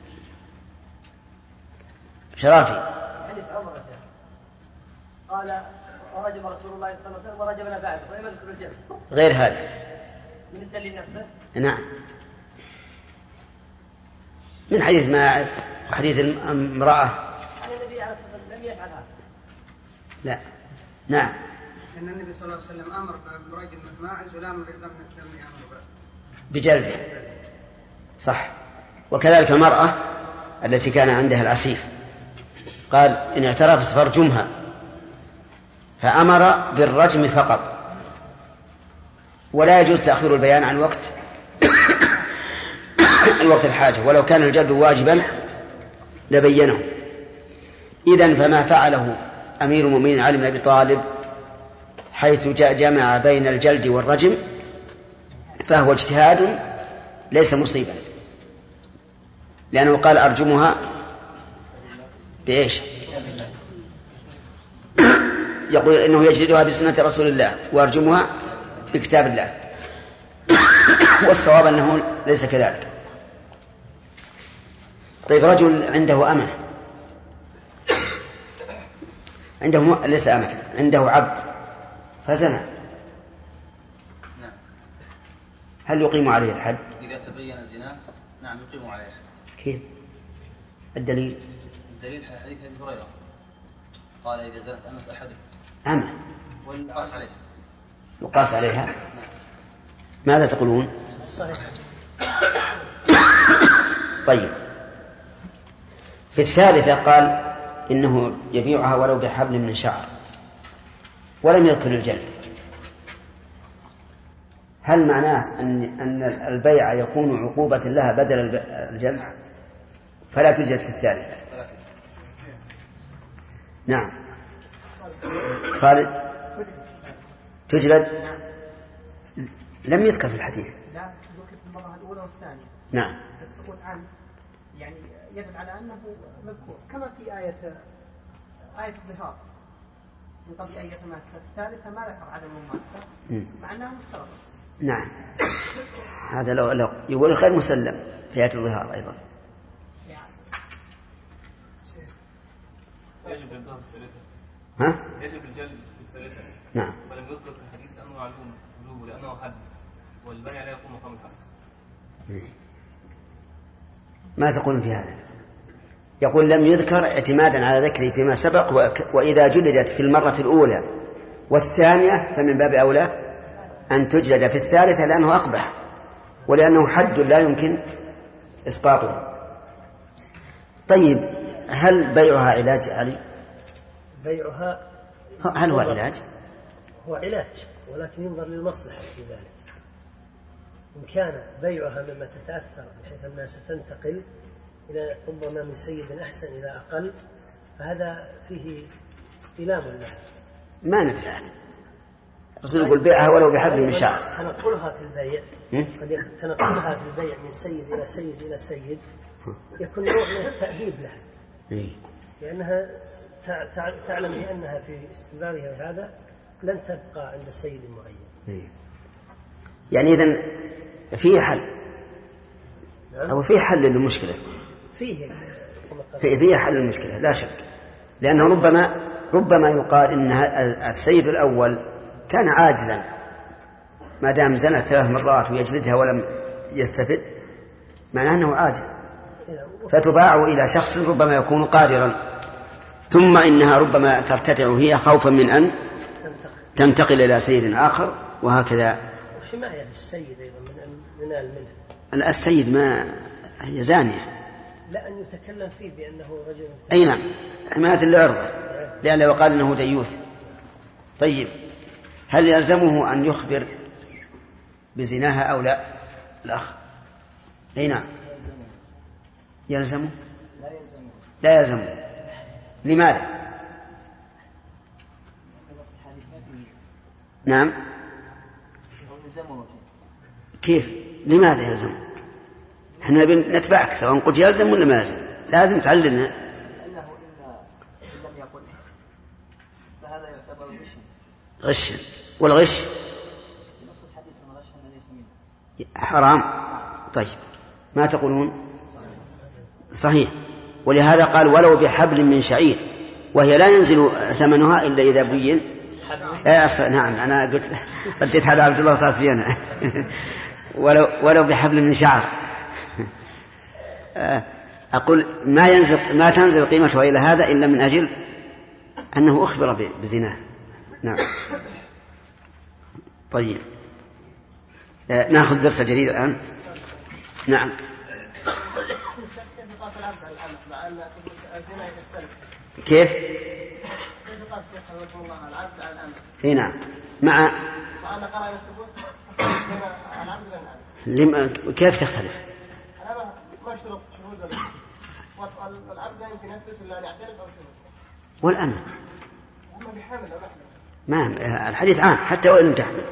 شرافي. حديث عمر قال ورجم رسول الله صلى الله عليه وسلم ورجمنا بعده ولم يذكر الجمع. غير هذا من الدليل نفسه؟ نعم، من حديث ماعز وحديث امرأة. النبي عليه الصلاة والسلام لم يفعل هذا. لا. نعم، أن النبي صلى الله عليه وسلم أمر برجم ماعز ولم يأمر بجلده. صح. وكذلك المرأة التي كان عندها العسيف قال إن اعترفت فارجمها، فأمر بالرجم فقط، ولا يجوز تأخير البيان عن وقت الحاجة، ولو كان الجلد واجبا لبينه. إذن فما فعله أمير المؤمنين علي بن أبي طالب حيث جمع بين الجلد والرجم فهو اجتهاد ليس مصيبا، لأنه قال أرجمها بإيش؟ يقول إنه يجلدها بسنة رسول الله وأرجمها بكتاب الله، والصواب أنه ليس كذلك. طيب، رجل عنده أمة، ليس أمة، عنده عبد فزنى، هل يقيم عليه الحد؟ إذا تبين زنا نعم يقيم عليها. كيف؟ الدليل حديث ابي هريره قال اذا زنت امه احدكم عمه والقاس عليها. يقاس عليها. ماذا تقولون؟ صحيح. طيب، في الثالثة قال إنه يبيعها ولو بحبل من شعر ولم يذكر الجلد. هل معناه أن البيع يكون عقوبة لها بدل الجلد فلا تجلد في الثالثة؟ نعم. خالد تجلد لم يذكر في الحديث. لا ذكر في المرة الأولى والثانية. نعم. السقوط عنه يعني يدل على أنه مذكور كما في آية الظهار من قبل أن يتماسى. الثالثة ما ذكر عدم المماسة مع أنها مشترطة. نعم. هذا لو يقول خير مسلم في آية الظهار أيضا. يجب الجلد في الثالثة. ها؟ يجب الجلد في الثالثة. نعم. ولم يذكر في الحديث أنه معلوم وجوبه لأنه حد والبيع لا يقوم مقام الحد. ما تقولون في هذا؟ يقول لم يذكر اعتمادا على ذكره فيما سبق، وإذا جلدت في المرة الأولى والثانية فمن باب أولى أن تجلد في الثالثة لأنه أقبح ولأنه حد لا يمكن إسقاطه. طيب، هل بيعها علاج علي؟ بيعها هل هو علاج؟ هو علاج، ولكن ينظر للمصلحة في ذلك. إن كان بيعها مما تتأثر بحيث أنها ستنتقل إلى ربما من سيد أحسن إلى أقل، فهذا فيه إلام لها. ما نتفعل. الرسول يقول بيعها ولو بحبل من شعر. تنقلها في البيع قد تنقلها في البيع من سيد إلى سيد إلى سيد يكون نوع من التأديب لها، لأنها تعلم بأنها في استمرارها هذا لن تبقى عند سيد معين. يعني إذن فيه حل. أو فيه حل للمشكلة. فيه حل للمشكلة لا شك، لأنه ربما يقال إن السيد الأول كان عاجزا ما دام زنت 3 مرات ويجلدها ولم يستفد، معناه أنه عاجز، فتباع إلى شخص ربما يكون قادرا، ثم إنها ربما ترتدع هي خوفا من أن تنتقل إلى سيد آخر، وهكذا. وحماية للسيد أيضا من أن ينال منه. السيد ما هي زانية، لا أن يتكلم فيه بأنه رجل. أي نعم، حماية لعرضه، لأنه يقال إنه ديوث. طيب، هل يلزمه أن يخبر بزناها أو لا؟ الأخ أي نعم يلزمه. لا يلزمه. لماذا؟ نعم. كيف؟ لماذا يلزم؟ احنا نتبعك سواء قلت يلزم ولا ما يلزم، لازم تعلمنا. لأنه إن لم يقل فهذا يعتبر غش، والغش حرام. طيب، ما تقولون؟ صحيح. ولهذا قال ولو بحبل من شعير، وهي لا ينزل ثمنها إلا إذا بين. نعم، أنا قلت رديت هذا عبد الله صار في أنا. ولو بحبل من شعر. أقول ما تنزل قيمتها إلى هذا إلا من أجل أنه أخبر بزناه. نعم. طيب، نأخذ درس جديد الآن. نعم. كيف؟ نعم. مع كيف تختلف؟ والآن ما الحديث عام حتى وإن لم تحمل.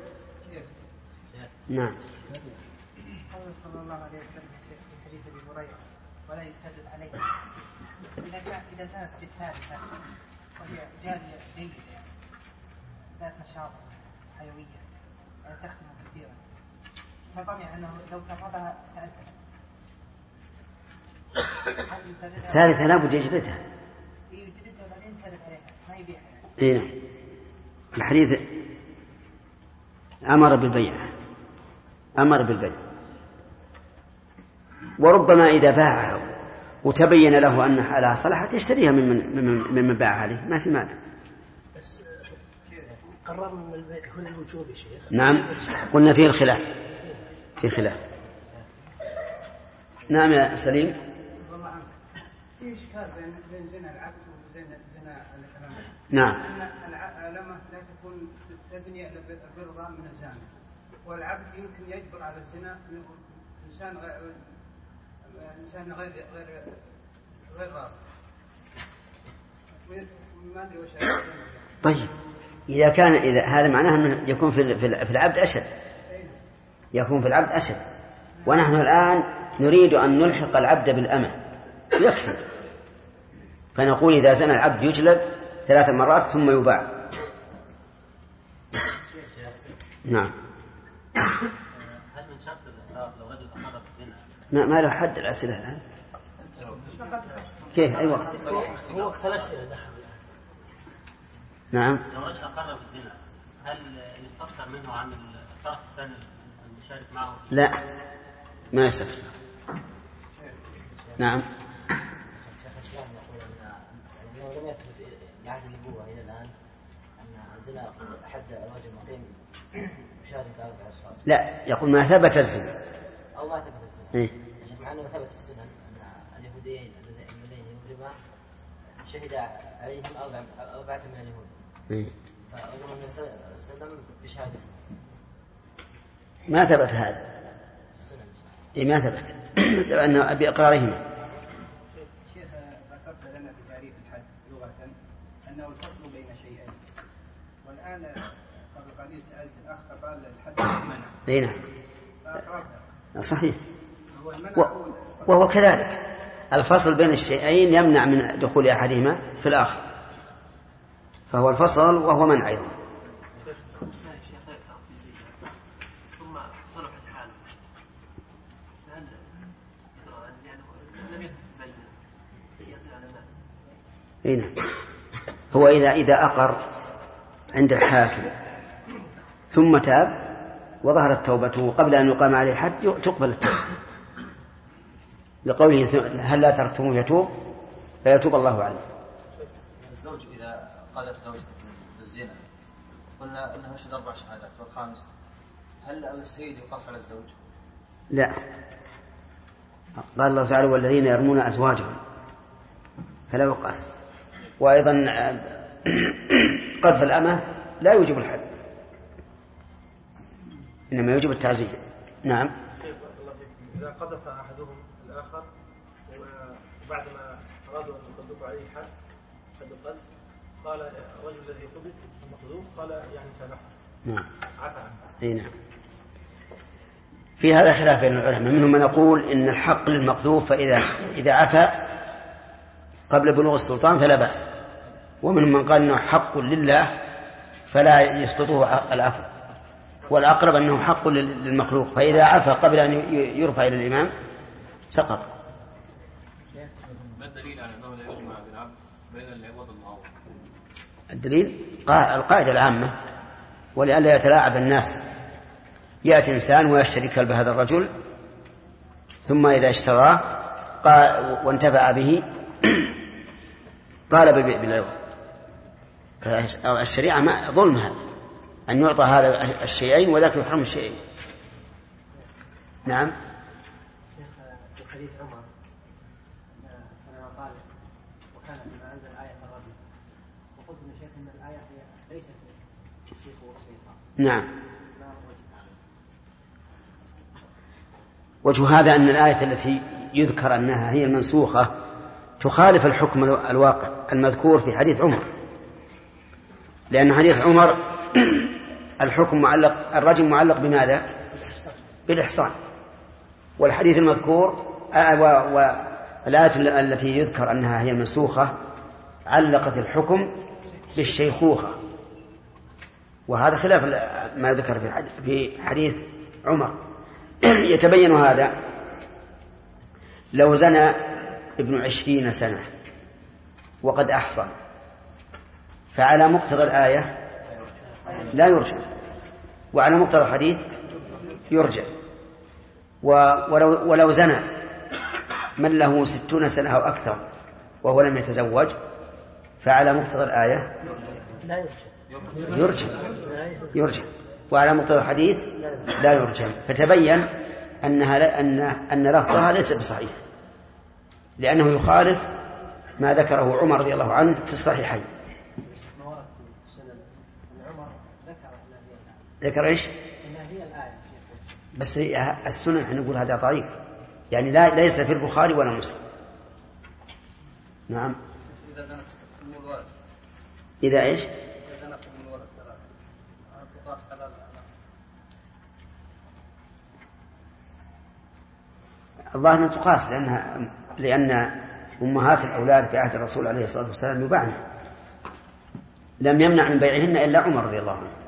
نعم. قال صلى الله عليه وسلم في حديث ابي هريره ولا يكذب عليه اذا زالت بالثالثه وهي جاريه جيده ذات نشاط حيويه تخدم كثيرا، فطمع انه لو كررها تاثر. الثالثه لابد يجلدها. يجلدها بعدين يكذب عليها ما يبيعها. نعم. الحديث أمر بالبيع. وربما إذا باعه وتبين له أنها على صلاحة يشتريها ممن باع عليه، ما في مانع. بس قررنا من البيع هنا الوجوب يا شيخ. نعم قلنا فيه الخلاف، في خلاف. نعم يا سليم. في إشكال بين زنا العبد وزنا الأمة. نعم. أن الأمة لا تكون تزني برضا من الزاني، والعبد يمكن يجبر على الزنا إنسان غير راضي. ما أدري وش. طيب إذا هذا معناه أنه يكون في العبد أشد، يكون في العبد أشد، ونحن الآن نريد أن نلحق العبد بالأمة يكفي، فنقول إذا زنى العبد يجلد 3 مرات ثم يباع. نعم. هل من شرط الإقرار لو رجل أقر بالزنا؟ ما له حد الأسئلة الآن. كيف؟ أي وقت؟ هو وقت الأسئلة دخل. نعم. لو رجل أقر بالزنا هل يستفسر منه عن الطرف الثاني المشارك معه؟ لا ما يستفسر. نعم. شيخ الإسلام يقول أنه لم يثبت بعهد النبوة إلى الآن أن الزنا حد رجل مقيم مشارك 4 أشخاص. لا يقول ما ثبت الزنا. أو ما ثبت الزنا. إيه؟ مع أنه ثبت في السنن أن اليهوديين اللذين يجرما شهد عليهم 4 من اليهود. إيه؟ فأمر النبي صلى الله عليه وسلم بشهادة. ما ثبت هذا. إيه ما ثبت. أنه بإقرارهما. شيخ ذكرت لنا في تعريف الحد لغة أنه الفصل بين شيئين، والآن قبل قليل سألت الأخ قال الحد المنع. إيه نعم. فأقررت. صحيح. وهو كذلك الفصل بين الشيئين يمنع من دخول أحدهما في الآخر، فهو الفصل وهو منع أيضا. ثم صلحت حاله هل لم يتبين يصل على الناس؟ نعم. هو إذا أقر عند الحاكم ثم تاب وظهرت توبته قبل أن يقام عليه حد تقبل التوبة، لقوله هل لا تركتموه يتوب فيتوب الله عليه. الزوج إذا قالت زوجته بالزنا قلنا أنه يشهد 4 شهادات والخامس، هل السيد يقاس على الزوج؟ لا، قال الله تعالى والذين يرمون أزواجهم فلا يقاس. وأيضا قذف الأمة لا يوجب الحد، إنما يوجب التعزير. نعم. إذا قذف أحدهم الآخر وبعدما أرادوا أن يطبقوا عليه حد القذف قال الرجل الذي قذف المقذوف قال يعني سامحه. نعم. عفا عنه. أي نعم. في هذا خلاف بين العلماء، منهم من يقول إن الحق للمقذوف فإذا عفا قبل بلوغ السلطان فلا بأس، ومنهم من قال إنه حق لله فلا يسقطه العفو، والأقرب أنه حق للمخلوق، فإذا عفا قبل أن يرفع إلى الإمام سقط. ما الدليل على أنه لا يجمع بالعبد بين العوض والمعوض؟ الدليل القاعدة العامة، ولئلا يتلاعب الناس، يأتي إنسان ويشتري كلب هذا الرجل ثم إذا اشتراه وانتفع به طالب بالعوض، فالشريعة ما ظلم هذا أن يعطى هذا الشيئين وذاك يحرم الشيئين. نعم. في حديث عمر كما قال وكان فيما أنزل آية الرجل، وقلت من شيخ أن الآية هي ليست الشيخ والشيطان. نعم. وجه هذا أن الآية التي يذكر أنها هي المنسوخة تخالف الحكم الواقع المذكور في حديث عمر، لأن حديث عمر الحكم معلق، الرجم معلق بماذا؟ بالإحصان. والحديث المذكور والآية التي يذكر أنها هي المنسوخة علقت الحكم بالشيخوخة، وهذا خلاف ما ذكر في حديث عمر. يتبين هذا لو زنى ابن 20 سنة وقد أحصن فعلى مقتضى الآية لا يرجع، وعلى مقتضى الحديث يرجع. ولو زنى من له 60 سنة أو أكثر وهو لم يتزوج فعلى مقتضى الآية يرجم، وعلى مقتضى الحديث لا يرجم. فتبين أن لفظها ليس بصحيح، لأنه يخالف ما ذكره عمر رضي الله عنه في الصحيحين. ذكر إيش؟ بس السنن نقول هذا ضعيف، يعني ليس في البخاري ولا مسلم. نعم. إذا إيش؟ الظاهر أنها تقاس، لأن أمهات الأولاد في عهد الرسول عليه الصلاة والسلام يباعن، لم يمنع من بيعهن إلا عمر رضي الله عنه.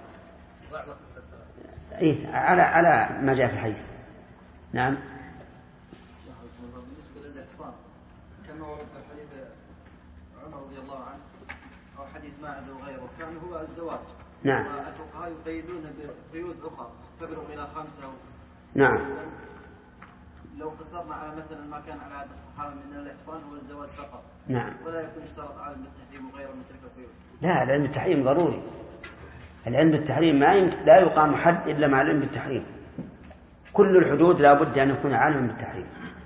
إيه على ما جاء في الحديث. نعم. بالنسبة للإحصان كما ورد في حديث عمر رضي الله عنه أو حديث ماعز وغيره كان هو الزواج. نعم. والفقهاء يقيدون بقيود أخرى تبلغ إلى 5. نعم. لو قصرنا على مثلا ما كان على عهد الصحابة من الإحصان هو الزواج فقط. نعم. ولا يكون اشترط علم التحريم وغيره من تلك القيود. لا، العلم بالتحريم ضروري. العلم بالتحريم لا يقام حد إلا مع العلم بالتحريم. كل الحدود لا بد أن يكون عالما بالتحريم،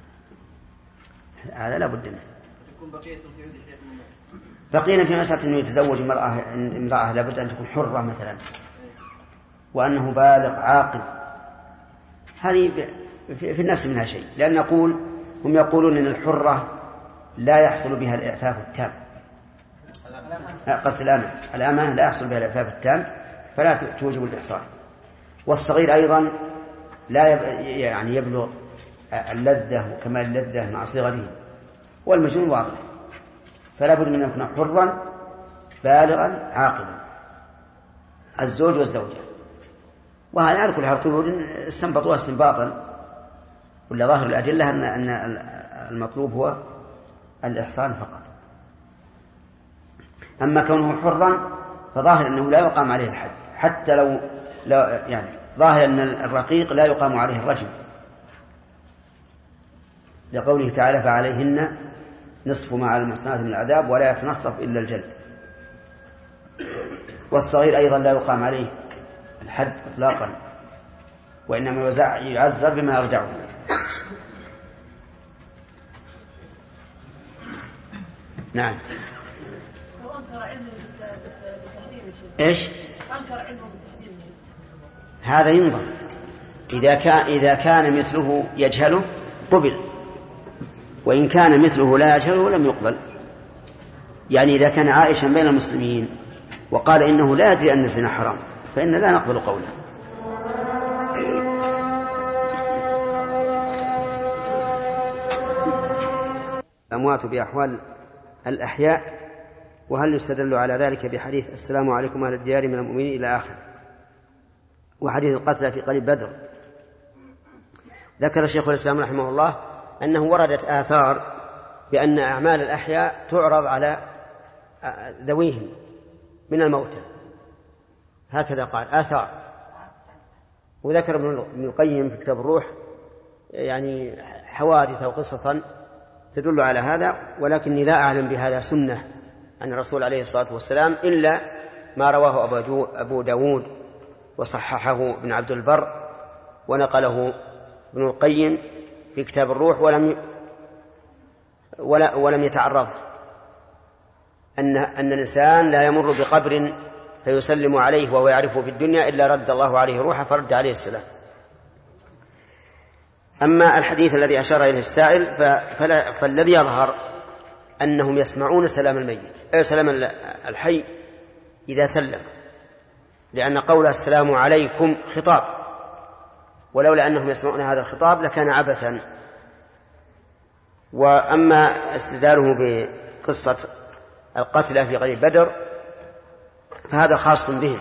هذا لا بد منه. بقينا في مسألة أنه يتزوج امرأة لا بد أن تكون حرة مثلا، وأنه بالغ عاقل، هذه في النفس منها شيء، لأن هم يقولون أن الحرة لا يحصل بها الإعفاف التام، قصد الأمة لا يحصل بها الإعفاف التام فلا توجب الإحصان. والصغير أيضا لا يعني يبلغ اللذة وكمال اللذة مع صغره، والمجنون واضح، فلا بد من أن يكون حرا بالغا عاقلا الزوج والزوجة. وهذا على كل حال قيود استنبطوها استنباطا، ولا ظاهر الأدلة أن المطلوب هو الإحصان فقط. أما كونه حرا فظاهر أنه لا يقام عليه الحد، حتى لو يعني ظاهر أن الرقيق لا يقام عليه الرجم، لقوله تعالى فعليهن نصف ما على المحصنات من العذاب ولا يتنصف إلا الجلد. والصغير أيضا لا يقام عليه الحد إطلاقا، وإنما يعذر بما يرجعه. نعم. إيش؟ هذا ينظر، إذا كان مثله يجهله قبل، وإن كان مثله لا يجهله لم يقبل. يعني إذا كان عائشا بين المسلمين وقال إنه لا يدري أن الزنا حرام فإن لا نقبل قوله. الأموات بأحوال الأحياء، وهل يستدل على ذلك بحديث السلام عليكم أهل الديار من المؤمنين إلى آخر، وحديث القتلى في قليب بدر. ذكر الشيخ الإسلام رحمه الله أنه وردت آثار بأن أعمال الأحياء تعرض على ذويهم من الموتى، هكذا قال آثار. وذكر ابن القيم في كتاب الروح يعني حوادث وقصصا تدل على هذا، ولكني لا أعلم بهذا سنة عن الرسول عليه الصلاة والسلام إلا ما رواه أبو داود وصححه ابن عبد البر ونقله ابن القيم في كتاب الروح، ولم يتعرض أن الإنسان لا يمر بقبر فيسلم عليه وهو يعرفه في الدنيا إلا رد الله عليه روحه فرد عليه السلام. أما الحديث الذي أشار إليه السائل فالذي يظهر أنهم يسمعون سلام الميت سلام الحي إذا سلم، لأن قول السلام عليكم خطاب، ولولا أنهم يسمعون هذا الخطاب لكان عبثا. وأما استدلاله بقصة القتلى في قليب بدر فهذا خاص بهم،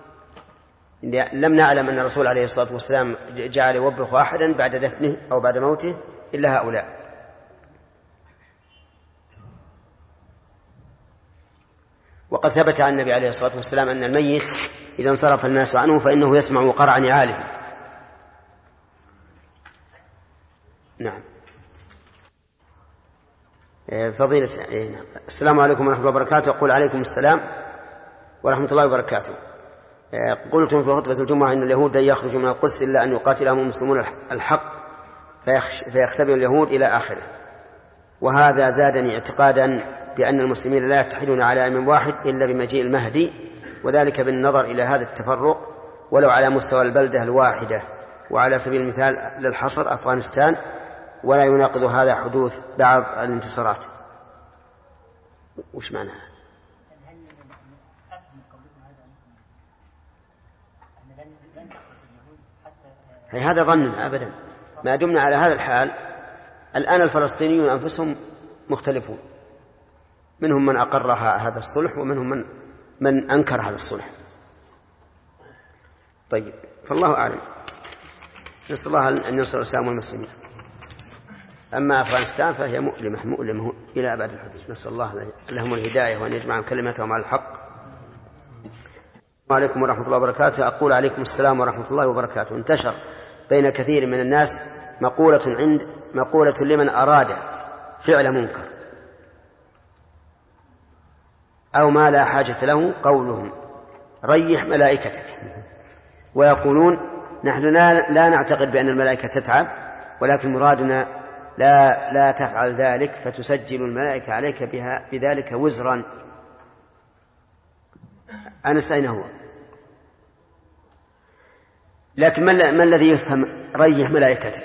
لم نعلم أن الرسول عليه الصلاة والسلام جعل يوبخ أحدا بعد دفنه أو بعد موته إلا هؤلاء. وقد ثبت عن النبي عليه الصلاة والسلام أن الميت إذا انصرف الناس عنه فإنه يسمع قرع نعاله. نعم. فضيلة السلام عليكم ورحمة الله وبركاته. أقول عليكم السلام ورحمة الله وبركاته. قلتم في خطبة الجمعة إن اليهود لن يخرجوا من القدس إلا أن يقاتلهم المسلمون الحق فيختبر اليهود إلى آخره، وهذا زادني اعتقادا بأن المسلمين لا يتحدون على إمام واحد إلا بمجيء المهدي، وذلك بالنظر إلى هذا التفرق ولو على مستوى البلدة الواحدة، وعلى سبيل المثال للحصر أفغانستان، ولا يناقض هذا حدوث بعض الانتصارات. وش معناها؟ هذا ظن أبدا، ما دمنا على هذا الحال. الآن الفلسطينيون أنفسهم مختلفون، منهم من أقر هذا الصلح ومنهم من أنكر هذا الصلح. طيب، فالله أعلم، نسأل الله أن ينصر الإسلام والمسلمين. أما أفغانستان فهي مؤلمة إلى أبد الحدود، نسأل الله لهم الهداية وأن يجمع كلمتهم على الحق. وعليكم ورحمة الله وبركاته. أقول عليكم السلام ورحمة الله وبركاته. انتشر بين كثير من الناس مقولة لمن أراد فعل منكر أو ما لا حاجة له قولهم ريح ملائكتك، ويقولون نحن لا نعتقد بأن الملائكة تتعب، ولكن مرادنا لا تفعل ذلك فتسجل الملائكة عليك بذلك وزرا. أنس أين هو؟ لكن ما الذي يفهم ريح ملائكتك؟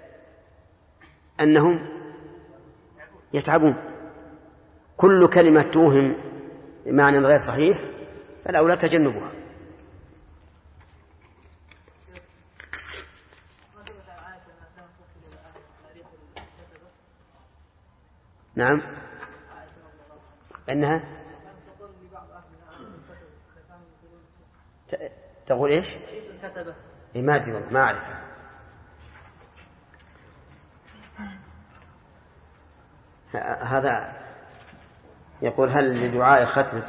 أنهم يتعبون. كل كلمة توهم معنى غير صحيح فالأولى تجنبها. نعم، أنها تقول إيش؟ ما أدري، ما أعرف. هذا يقول هل لدعاء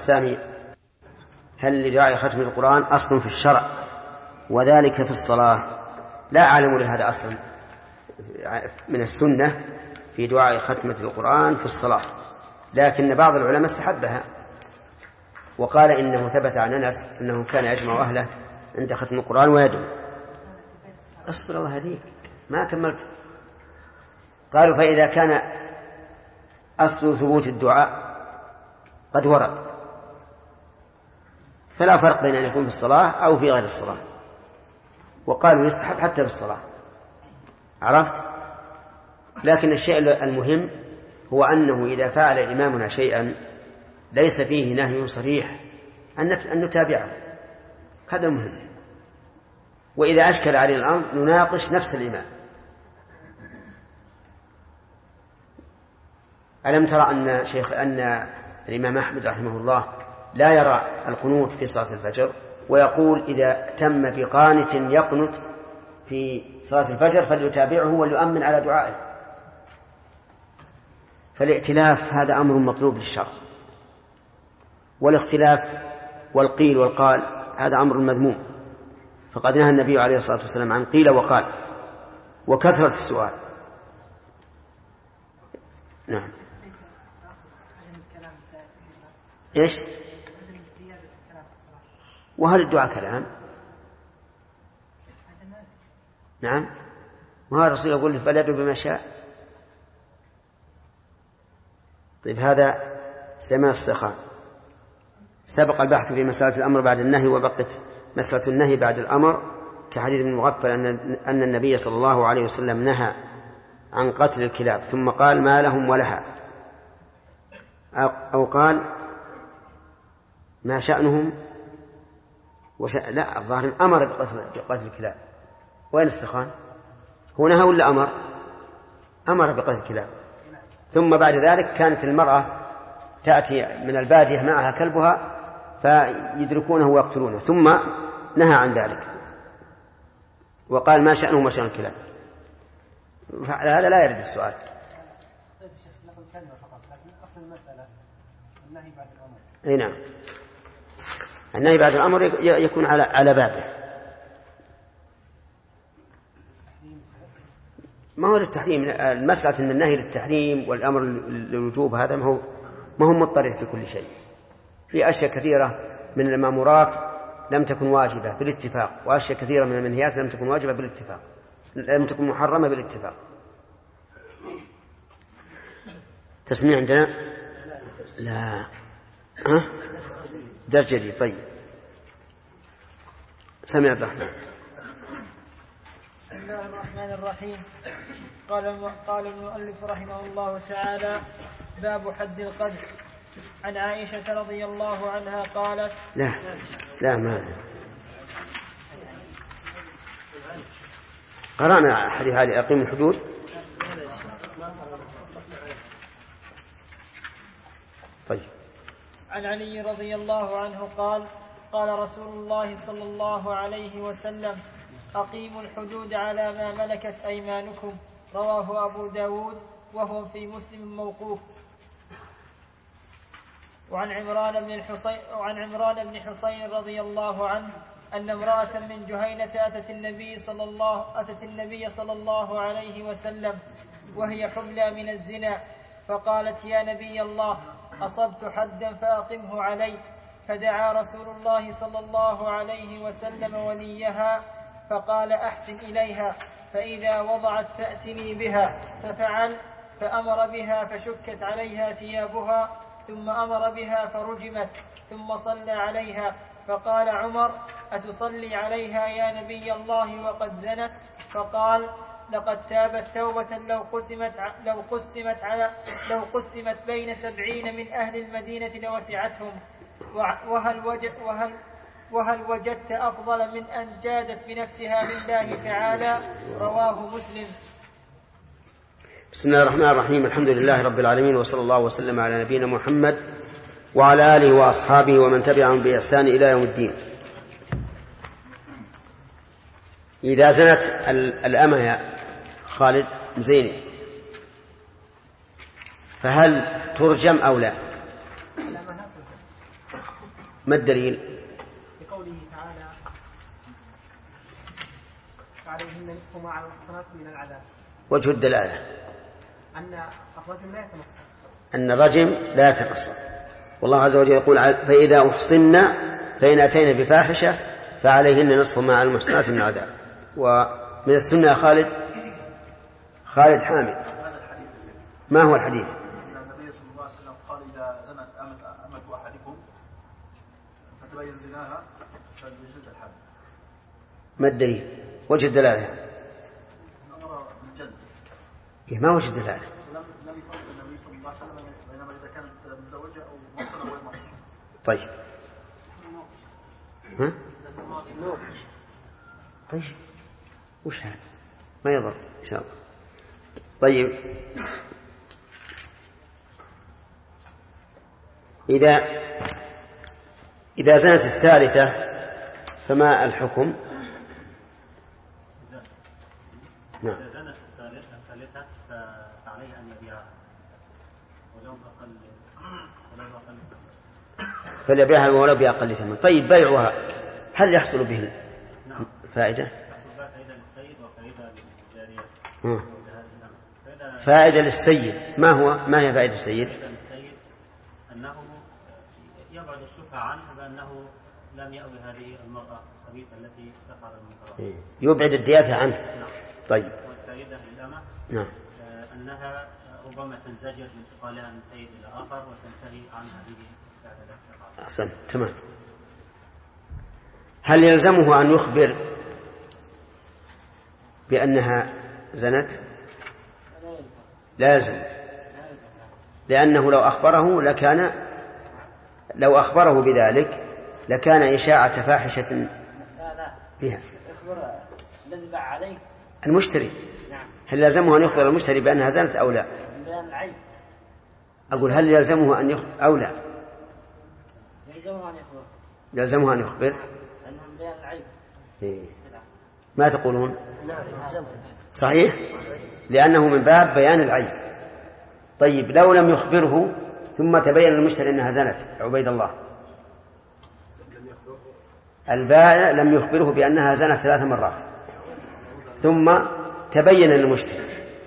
ختم القرآن أصل في الشرع وذلك في الصلاة؟ لا أعلم لهذا أصلا من السنة في دعاء ختمة القرآن في الصلاة، لكن بعض العلماء استحبها وقال إنه ثبت عن أنس أنه كان يجمع أهله عند ختم القرآن ويدعو. أصبر الله هديك، ما كملت. قالوا فإذا كان أصل ثبوت الدعاء قد ورد فلا فرق بين أن يكون في الصلاة أو في غير الصلاة، وقالوا يستحب حتى في الصلاة. عرفت؟ لكن الشيء المهم هو أنه إذا فعل إمامنا شيئا ليس فيه نهي صريح أن نتابعه، هذا مهم. وإذا أشكل علينا الأمر نناقش نفس الإمام. ألم ترى أن الإمام أحمد رحمه الله لا يرى القنوت في صلاة الفجر، ويقول إذا تم بقانت يقنت في صلاة الفجر فليتابعه وليؤمن على دعائه. فالائتلاف هذا أمر مطلوب للشرع، والاختلاف والقيل والقال هذا أمر مذموم، فقد نهى النبي عليه الصلاة والسلام عن قيل وقال وكثرة السؤال. نعم. إيش؟ وهل الدعاء كلام؟ نعم، وهذا الرسول يقول فليدعو بما شاء. طيب، هذا سماع السخاء. سبق البحث في مسألة الأمر بعد النهي، وبقت مسألة النهي بعد الأمر، كحديث ابن مغفل أن النبي صلى الله عليه وسلم نهى عن قتل الكلاب ثم قال ما لهم ولها، أو قال ما شأنهم لا، الظاهر أمر بقتل الكلاب. وين السخان؟ هو نهى ولا أمر بقتل الكلاب؟ ثم بعد ذلك كانت المرأة تأتي من البادية معها كلبها فيدركونه ويقتلونه، ثم نهى عن ذلك وقال ما شأنهم وشأن الكلاب. هذا لا يرد السؤال. اي نعم، النهي بعد الأمر يكون على بابه. ما هو للتحريم. المسألة أن النهي للتحريم والأمر للوجوب هذا ما هو مضطرد في كل شيء. في أشياء كثيرة من المأمورات لم تكن واجبة بالاتفاق، وأشياء كثيرة من المنهيات لم تكن واجبة بالاتفاق، لم تكن محرمة بالاتفاق. تسميع عندنا؟ لا. درجة. طيب سمع الرحمن. بسم الله الرحمن الرحيم. قال المؤلف رحمه الله تعالى: باب حد القذف. عن عائشة رضي الله عنها قالت: لا ما قرأنا حديث علي أقيم الحدود. طيب. عن علي رضي الله عنه قال: قال رسول الله صلى الله عليه وسلم: أقيموا الحدود على ما ملكت أيمانكم. رواه أبو داود وهو في مسلم موقوف. وعن عمران بن حصين رضي الله عنه أن امرأة من جهينة أتت النبي صلى الله عليه وسلم وهي حبلى من الزنا، فقالت: يا نبي الله، أصبت حدا فأقمه علي. فدعا رسول الله صلى الله عليه وسلم وليها فقال: أحسن إليها، فإذا وضعت فأتني بها. ففعل، فأمر بها فشكت عليها ثيابها، ثم أمر بها فرجمت، ثم صلى عليها. فقال عمر: أتصلي عليها يا نبي الله وقد زنت؟ فقال: لقد تابت توبة لو قسمت بين 70 من أهل المدينة لوسعتهم. وهل وجدت أفضل من أن جادت بنفسها لله تعالى؟ رواه مسلم. بسم الله الرحمن الرحيم. الحمد لله رب العالمين، وصلى الله وسلم على نبينا محمد وعلى آله وأصحابه ومن تبعهم بإحسان إلى يوم الدين. إذا زنت الأمة يا خالد زيني فهل ترجم أو لا؟ ما الدليل؟ لقوله تعالى: عليهن نصف ما على المحصنات من العذاب. وجه الدلالة أن الرجم لا يتنصر، أن الرجم لا يتنصر. والله عز وجل يقول: فإذا أحصن فإن أتينا بفاحشة فعليهن نصف ما على المحصنات من العذاب. ومن السنة خالد حامد، ما هو الحديث؟ النبي صلى الله عليه وسلم قال: إذا زنت أمة أحدكم فتبين زناها فليجلد الحد. ما الدليل؟ وجه الدلالة؟ الأمر بالجلد. ما وجه الدلالة؟ لم يفصل النبي صلى الله عليه وسلم بينما إذا كانت مزوجة أو محصنة أو غير محصنة. طيب. طيب وش هذا؟ ما يضر إن شاء الله. طيب، إذا زنت الثالثة فما الحكم؟ نعم. إذا زنت الثالثة فعليه أن يبيعها ولو أقل فليبيعها ولو بأقل ثمن. طيب، بيعها هل يحصل به فائدة؟ للسيد وفائدة للجارية. فائدة للسيد ما هي فائدة السيد؟ للسيد أنه يبعد الشبهة عنه بأنه لم يأوي هذه المرأة الخبيثة التي تفعل المنكرات. يبعد الدياثة عنه. نعم. طيب. والفائدة للأمة نعم. أنها ربما تنزجر بانتقالها من سيد إلى آخر وتنتهي عن هذه الفعل. أحسن، تمام. هل يلزمه أن يخبر بأنها زنت؟ لا يلزم، لأنه لو أخبره بذلك لكان إشاعة فاحشة فيها. يخبر الذي باع عليه المشتري. نعم. هل يلزمه أن يخبر المشتري بأنها زنت أو لا؟ بيان العيب. أقول هل يلزمه أن يخبر أو لا؟ يلزمه أن يخبر. أنهم بيان العيب. ما تقولون؟ صحيح، لأنه من باب بيان العيب. طيب، لو لم يخبره ثم تبين للمشتري أنها زنت، عبيد الله، البائع لم يخبره بأنها زنت 3 مرات ثم تبين للمشتري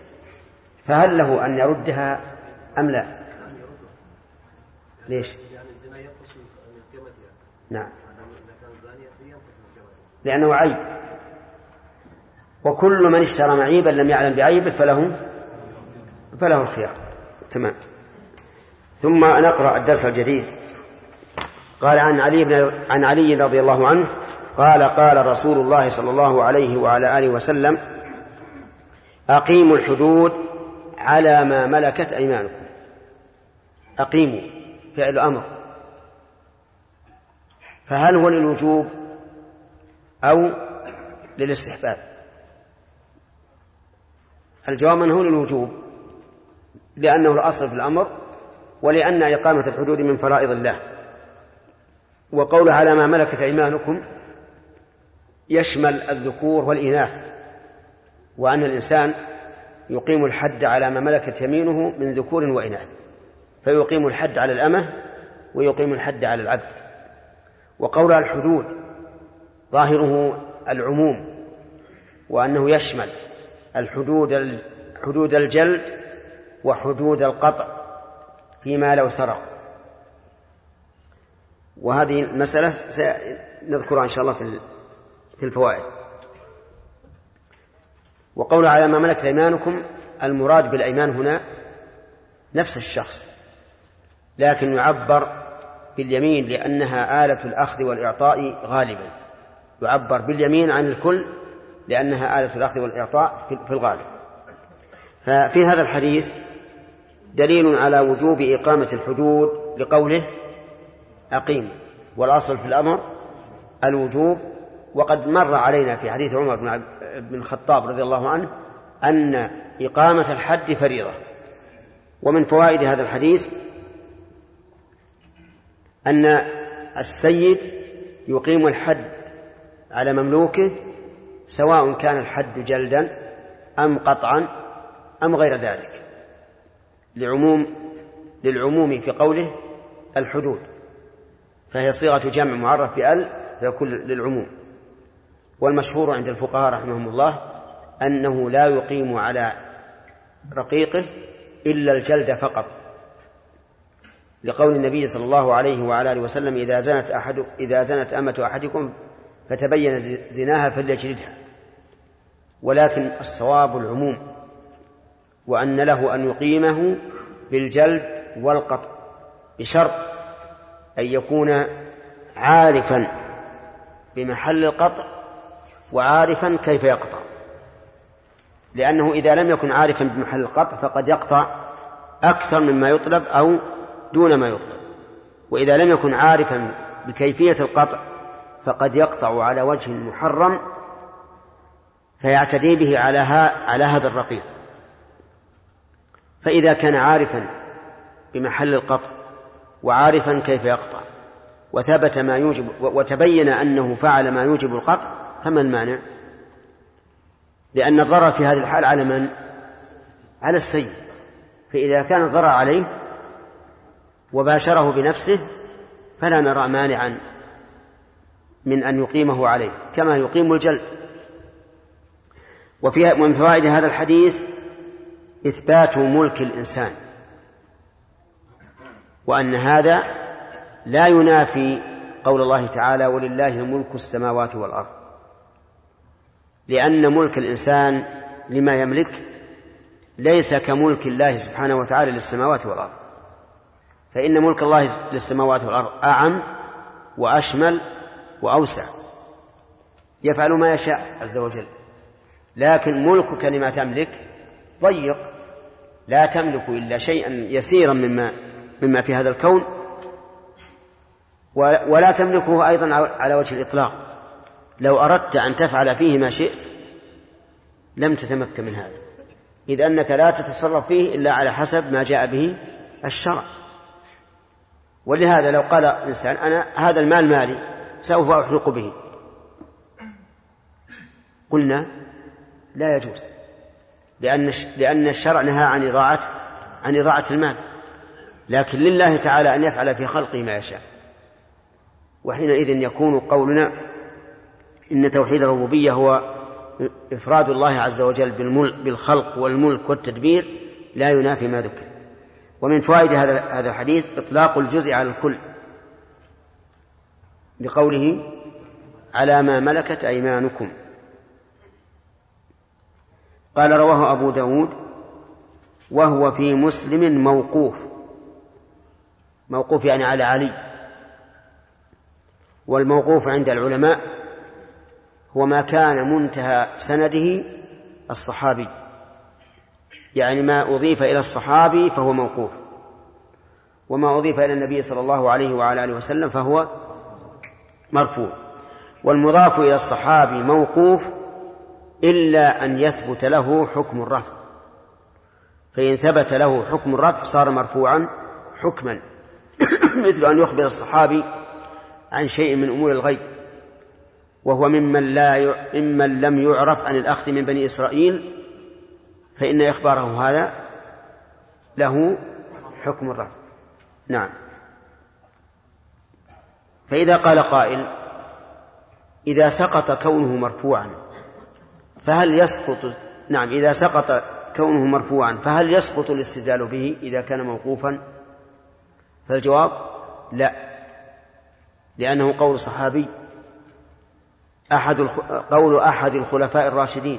فهل له أن يردها أم لا؟ ليش؟ نعم، لأنه عيب، وكل من اشترى معيبا لم يعلم بعيبه فله الخيار. تمام. ثم نقرأ الدرس الجديد. قال عن علي رضي الله عنه قال قال رسول الله صلى الله عليه وعلى آله وسلم: أقيموا الحدود على ما ملكت أيمانكم. أقيموا فعل أمر، فهل هو للوجوب أو للاستحباب؟ الجواب أنه للوجوب، لأنه الأصل في الأمر، ولأن إقامة الحدود من فرائض الله. وقول على ما ملكت أيمانكم يشمل الذكور والإناث، وأن الإنسان يقيم الحد على ما ملكت يمينه من ذكور وإناث، فيقيم الحد على الأمة ويقيم الحد على العبد. وقول الحدود ظاهره العموم، وأنه يشمل حدود الجلد وحدود القطع فيما لو سرق. وهذه المسألة سنذكرها إن شاء الله في الفوائد. وقول على ما ملكت أيمانكم، المراد بالأيمان هنا نفس الشخص، لكن يعبر باليمين لأنها آلة الأخذ والإعطاء غالبا، يعبر باليمين عن الكل لأنها آلة الأخذ والإعطاء في الغالب. ففي هذا الحديث دليل على وجوب إقامة الحدود لقوله أقيم، والأصل في الأمر الوجوب. وقد مر علينا في حديث عمر بن الخطاب رضي الله عنه أن إقامة الحد فريضة. ومن فوائد هذا الحديث أن السيد يقيم الحد على مملوكه سواء كان الحد جلدا أم قطعا أم غير ذلك، للعموم في قوله الحدود، فهي صيغة جمع معرف بأل فيكون للعموم. والمشهور عند الفقهاء رحمهم الله أنه لا يقيم على رقيقه إلا الجلد فقط، لقول النبي صلى الله عليه وعلى آله وسلم: إذا زنت أمة أحدكم فتبين زناها فليجلدها. ولكن الصواب العموم، وأن له أن يقيمه بالجلد والقطع، بشرط أن يكون عارفا بمحل القطع وعارفا كيف يقطع، لأنه إذا لم يكن عارفا بمحل القطع فقد يقطع أكثر مما يطلب أو دون ما يطلب، وإذا لم يكن عارفا بكيفية القطع فقد يقطع على وجه محرم فيعتدي به على هذا الرقيق. فإذا كان عارفا بمحل القطع وعارفا كيف يقطع وثبت ما يوجب وتبين أنه فعل ما يوجب القطع فما المانع؟ لأن الضرر في هذه الحال على من؟ على السيد. فإذا كان الضرر عليه وباشره بنفسه فلا نرى مانعا من أن يقيمه عليه كما يقيم الجلد. ومن فوائد هذا الحديث إثبات ملك الإنسان، وأن هذا لا ينافي قول الله تعالى: ولله ملك السماوات والأرض، لأن ملك الإنسان لما يملك ليس كملك الله سبحانه وتعالى للسماوات والأرض، فإن ملك الله للسماوات والأرض أعم وأشمل وأوسع، يفعل ما يشاء عز وجل. لكن ملكك لما تملك ضيق، لا تملك إلا شيئا يسيرا مما في هذا الكون، ولا تملكه أيضا على وجه الإطلاق. لو أردت أن تفعل فيه ما شئت لم تتمكن من هذا، إذ أنك لا تتصرف فيه إلا على حسب ما جاء به الشرع. ولهذا لو قال إنسان: أنا هذا المال مالي سوف أحرق به، قلنا لا يجوز، لأن الشرع نهى عن إضاعة المال، لكن لله تعالى أن يفعل في خلقه ما يشاء. وحينئذ يكون قولنا إن توحيد الربوبية هو إفراد الله عز وجل بالخلق والملك والتدبير لا ينافي ما ذكر. ومن فوائد هذا الحديث إطلاق الجزء على الكل بقوله على ما ملكت أيمانكم. قال رواه أبو داود وهو في مسلم موقوف يعني على علي. والموقوف عند العلماء هو ما كان منتهى سنده الصحابي، يعني ما أضيف إلى الصحابي فهو موقوف، وما أضيف إلى النبي صلى الله عليه وعلى آله وسلم فهو مرفوع. والمضاف إلى الصحابي موقوف إلا أن يثبت له حكم الرفع، فإن ثبت له حكم الرفع صار مرفوعا حكما مثل أن يخبر الصحابي عن شيء من أمور الغيب، وهو ممن لم يعرف عن الأخذ من بني إسرائيل، فإن إخباره هذا له حكم الرفع. نعم. فإذا قال قائل إذا سقط كونه مرفوعا فهل يسقط إذا سقط كونه مرفوعا فهل يسقط الاستدلال به إذا كان موقوفا؟ فالجواب لا، لأنه قول صحابي قول أحد الخلفاء الراشدين،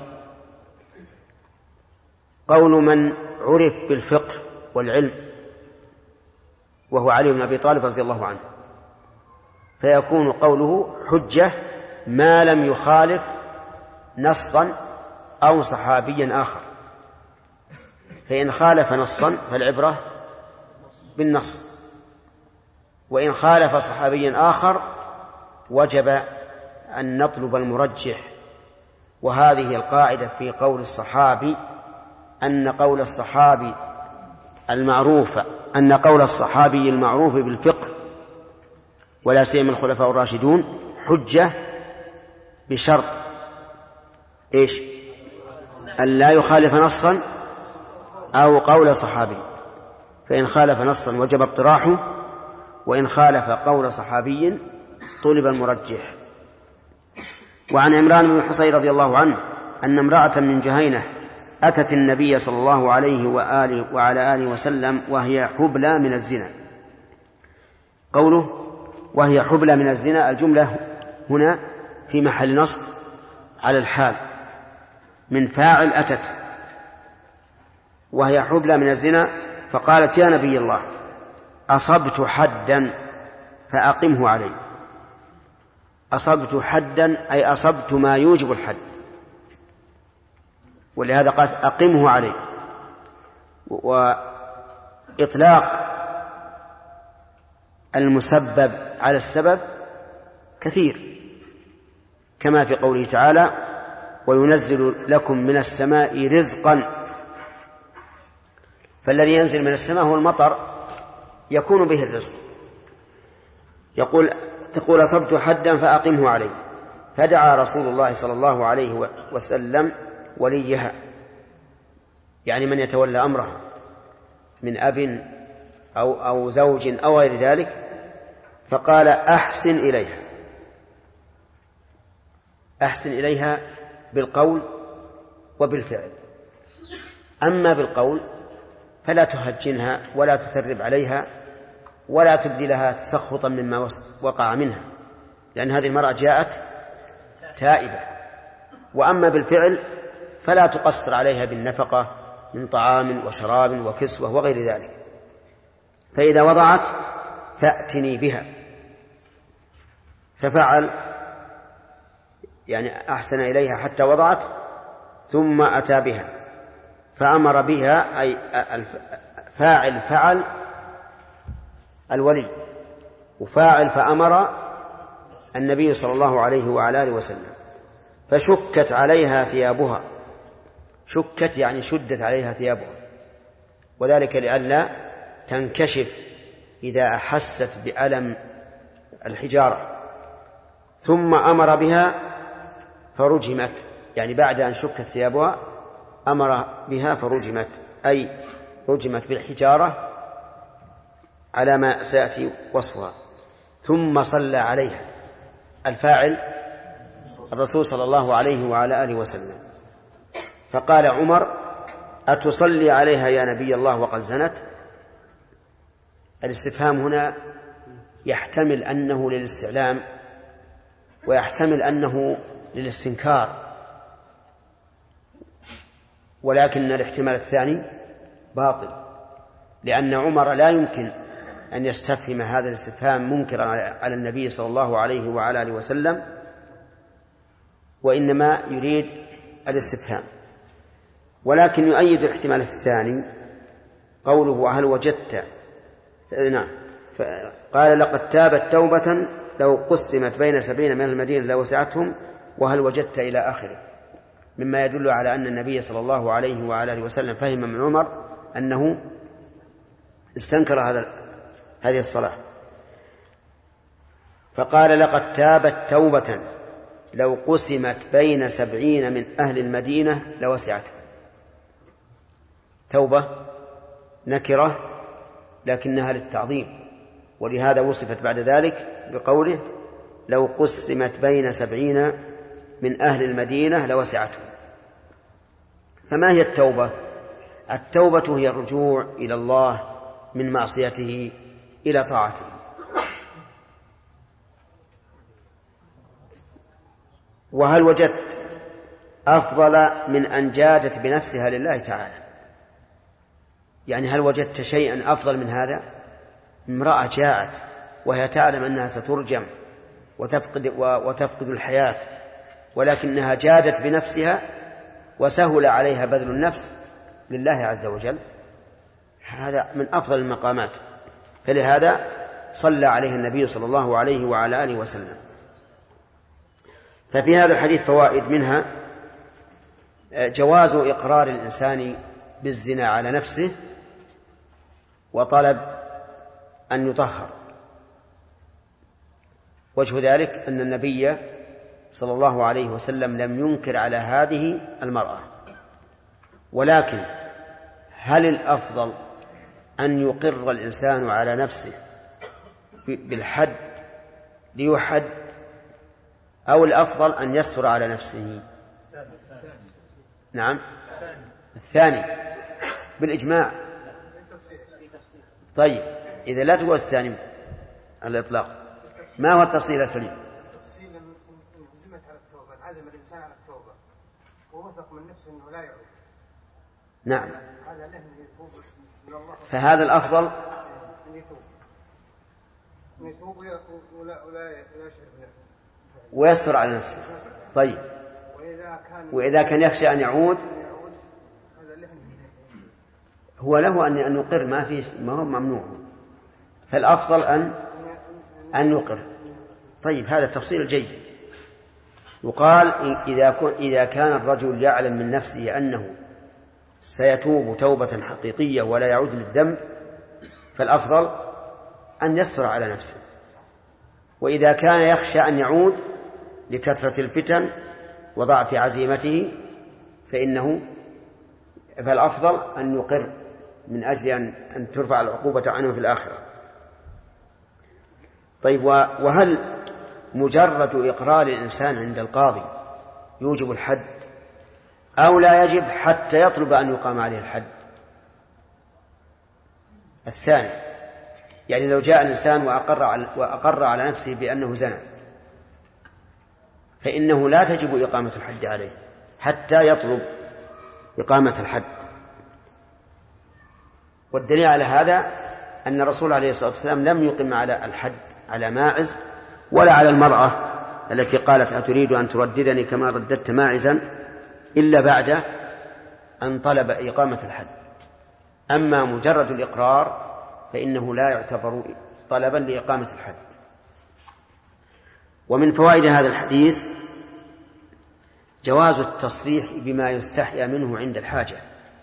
قول من عرف بالفقه والعلم وهو علي بن أبي طالب رضي الله عنه، فيكون قوله حجة ما لم يخالف نصا أو صحابيا آخر. فإن خالف نصا فالعبرة بالنص، وإن خالف صحابيا آخر وجب أن نطلب المرجح. وهذه القاعدة في قول الصحابي أن قول الصحابي المعروف بالفقه ولا سيما الخلفاء الراشدون حجة بشرط إيش؟ أن لا يخالف نصا أو قول صحابي، فإن خالف نصا وجب اقتراحه، وإن خالف قول صحابي طلب المرجح. وعن عمران بن حصين رضي الله عنه أن امرأة من جهينة أتت النبي صلى الله عليه وعلى آله وسلم وهي حبلى من الزنا. قوله وهي حبلى من الزنا الجملة هنا في محل نصب على الحال من فاعل أتت، وهي حبلى من الزنا، فقالت يا نبي الله أصبت حدا فأقمه علي. أصبت حدا أي أصبت ما يوجب الحد، ولهذا قالت أقمه علي. وإطلاق المسبب على السبب كثير، كما في قوله تعالى وينزل لكم من السماء رزقا، فالذي ينزل من السماء هو المطر يكون به الرزق. تقول أصبت حدا فأقمه عليه، فدعا رسول الله صلى الله عليه وسلم وليها، يعني من يتولى أمره من أب أو زوج أو غير ذلك، فقال أحسن إليها بالقول وبالفعل. أما بالقول فلا تهجنها ولا تثرب عليها ولا تبدي لها تسخطا مما وقع منها، لأن هذه المرأة جاءت تائبة. وأما بالفعل فلا تقصر عليها بالنفقة من طعام وشراب وكسوة وغير ذلك. فإذا وضعت فأتني بها، ففعل يعني أحسن إليها حتى وضعت ثم أتى بها فأمر بها، أي فعل الولي، وفاعل فأمر النبي صلى الله عليه وعلى آله وسلم. فشكت عليها ثيابها، شكت يعني شدت عليها ثيابها، وذلك لئلا تنكشف إذا أحست بألم الحجارة. ثم أمر بها فرجمت، يعني بعد أن شكت ثيابها أمر بها فرجمت، أي رجمت بالحجارة على ما سيأتي وصفها. ثم صلى عليها، الفاعل الرسول صلى الله عليه وعلى آله وسلم. فقال عمر أتصلي عليها يا نبي الله وقد زنت؟ الاستفهام هنا يحتمل أنه للاستعلام ويحتمل أنه للاستنكار، ولكن الاحتمال الثاني باطل، لأن عمر لا يمكن أن يستفهم هذا الاستفهام منكرا على النبي صلى الله عليه وعلى آله وسلم، وإنما يريد الاستفهام. ولكن يؤيد الاحتمال الثاني قوله وهل وجدت، نعم، قال لقد تابت توبة لو قسمت بين 70 من المدينة لوسعتهم وهل وجدت إلى آخره، مما يدل على أن النبي صلى الله عليه وعلى آله وسلم فهم من عمر أنه استنكر هذه الصلاة. فقال لقد تابت توبة لو قسمت بين 70 من أهل المدينة لوسعتهم. توبة نكرة لكنها للتعظيم، ولهذا وصفت بعد ذلك بقوله لو قسمت بين 70 من أهل المدينة لوسعتهم. فما هي التوبة؟ التوبة هي الرجوع إلى الله من معصيته إلى طاعته. وهل وجدت أفضل من أن جادت بنفسها لله تعالى؟ يعني هل وجدت شيئا أفضل من هذا؟ امرأة جاءت وهي تعلم أنها سترجم وتفقد الحياة، ولكنها جادت بنفسها وسهل عليها بذل النفس لله عز وجل، هذا من أفضل المقامات. فلهذا صلى عليه النبي صلى الله عليه وعلى آله وسلم. ففي هذا الحديث فوائد، منها جواز إقرار الإنسان بالزنا على نفسه وطلب أن يطهر. وجه ذلك أن النبي صلى الله عليه وسلم لم ينكر على هذه المرأة، ولكن هل الأفضل أن يقر الإنسان على نفسه بالحد ليحد، أو الأفضل أن يستر على نفسه؟ نعم، الثاني بالإجماع. طيب إذا لا تقول الثاني على الإطلاق، ما هو التفصيل يا سليم؟ التفصيل إن عزمت على التوبة، عزم الإنسان على التوبة ووثق من نفسه أنه لا يعود. نعم، هذا له يتوب إلى الله، فهذا الأفضل أن يتوب ولا يشعر بنفسه ويستر على نفسه. طيب وإذا كان يخشى أن يعود هو له أن يقر، ما هو ممنوع، فالأفضل أن يقر. طيب هذا التفصيل جيد. يقال إذا كان الرجل يعلم من نفسه أنه سيتوب توبة حقيقية ولا يعود للذنب فالأفضل أن يستر على نفسه، وإذا كان يخشى أن يعود لكثرة الفتن وضعف عزيمته فالأفضل أن يقر من أجل أن ترفع العقوبة عنه في الآخرة. طيب وهل مجرد إقرار الإنسان عند القاضي يوجب الحد أو لا يجب حتى يطلب أن يقام عليه الحد؟ الثاني، يعني لو جاء الإنسان وأقر على نفسه بأنه زنى فإنه لا تجب إقامة الحد عليه حتى يطلب إقامة الحد. والدليل على هذا أن الرسول عليه الصلاة والسلام لم يقم على الحد على ماعز ولا على المرأة التي قالت أتريد أن ترددني كما رددت ماعزا إلا بعد أن طلب إقامة الحد. أما مجرد الإقرار فإنه لا يعتبر طلبا لإقامة الحد. ومن فوائد هذا الحديث جواز التصريح بما يستحيا منه عند الحاجة،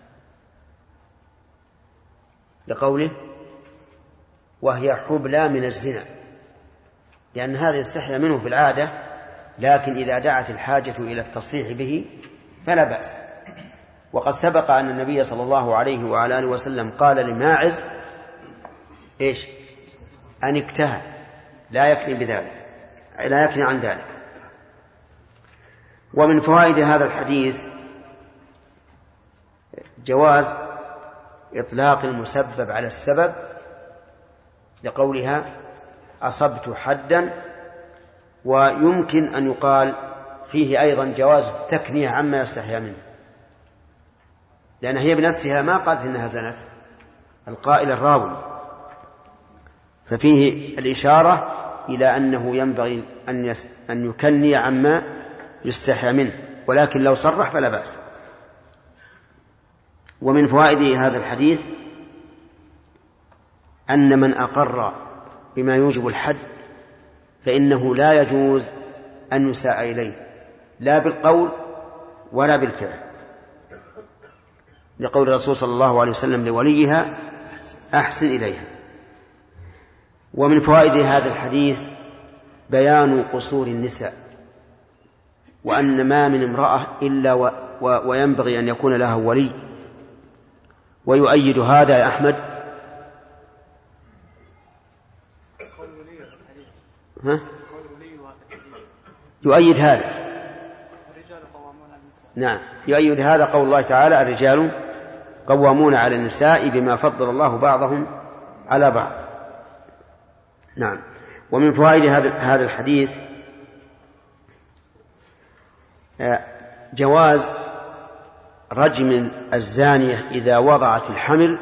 لقوله وهي حبلى من الزنا، لأن هذا يستحيا منه في العادة، لكن إذا دعت الحاجة إلى التصريح به فلا بأس. وقد سبق أن النبي صلى الله عليه وعلى آله وسلم قال لماعز إيش؟ أن اكتهى، لا يكني عن ذلك. ومن فوائد هذا الحديث جواز إطلاق المسبب على السبب لقولها أصبت حدا، ويمكن أن يقال فيه أيضا جواز التكنية عما يستحيا منه، لأن هي بنفسها ما قالت إنها زنت، القائل الراوي، ففيه الإشارة إلى أنه ينبغي أن يكني عما يستحيا منه، ولكن لو صرح فلا بأس. ومن فوائد هذا الحديث أن من أقر بما يوجب الحد فإنه لا يجوز أن يساء إليه لا بالقول ولا بالفعل، لقول الرسول صلى الله عليه وسلم لوليها أحسن إليها. ومن فوائد هذا الحديث بيان قصور النساء، وأن ما من امرأة إلا وينبغي أن يكون لها ولي. ويؤيد هذا يا أحمد يؤيد هذا، نعم، يؤيد هذا قول الله تعالى الرجال قوامون على النساء بما فضل الله بعضهم على بعض. نعم. ومن فوائد هذا الحديث جواز رجم الزانية إذا وضعت الحمل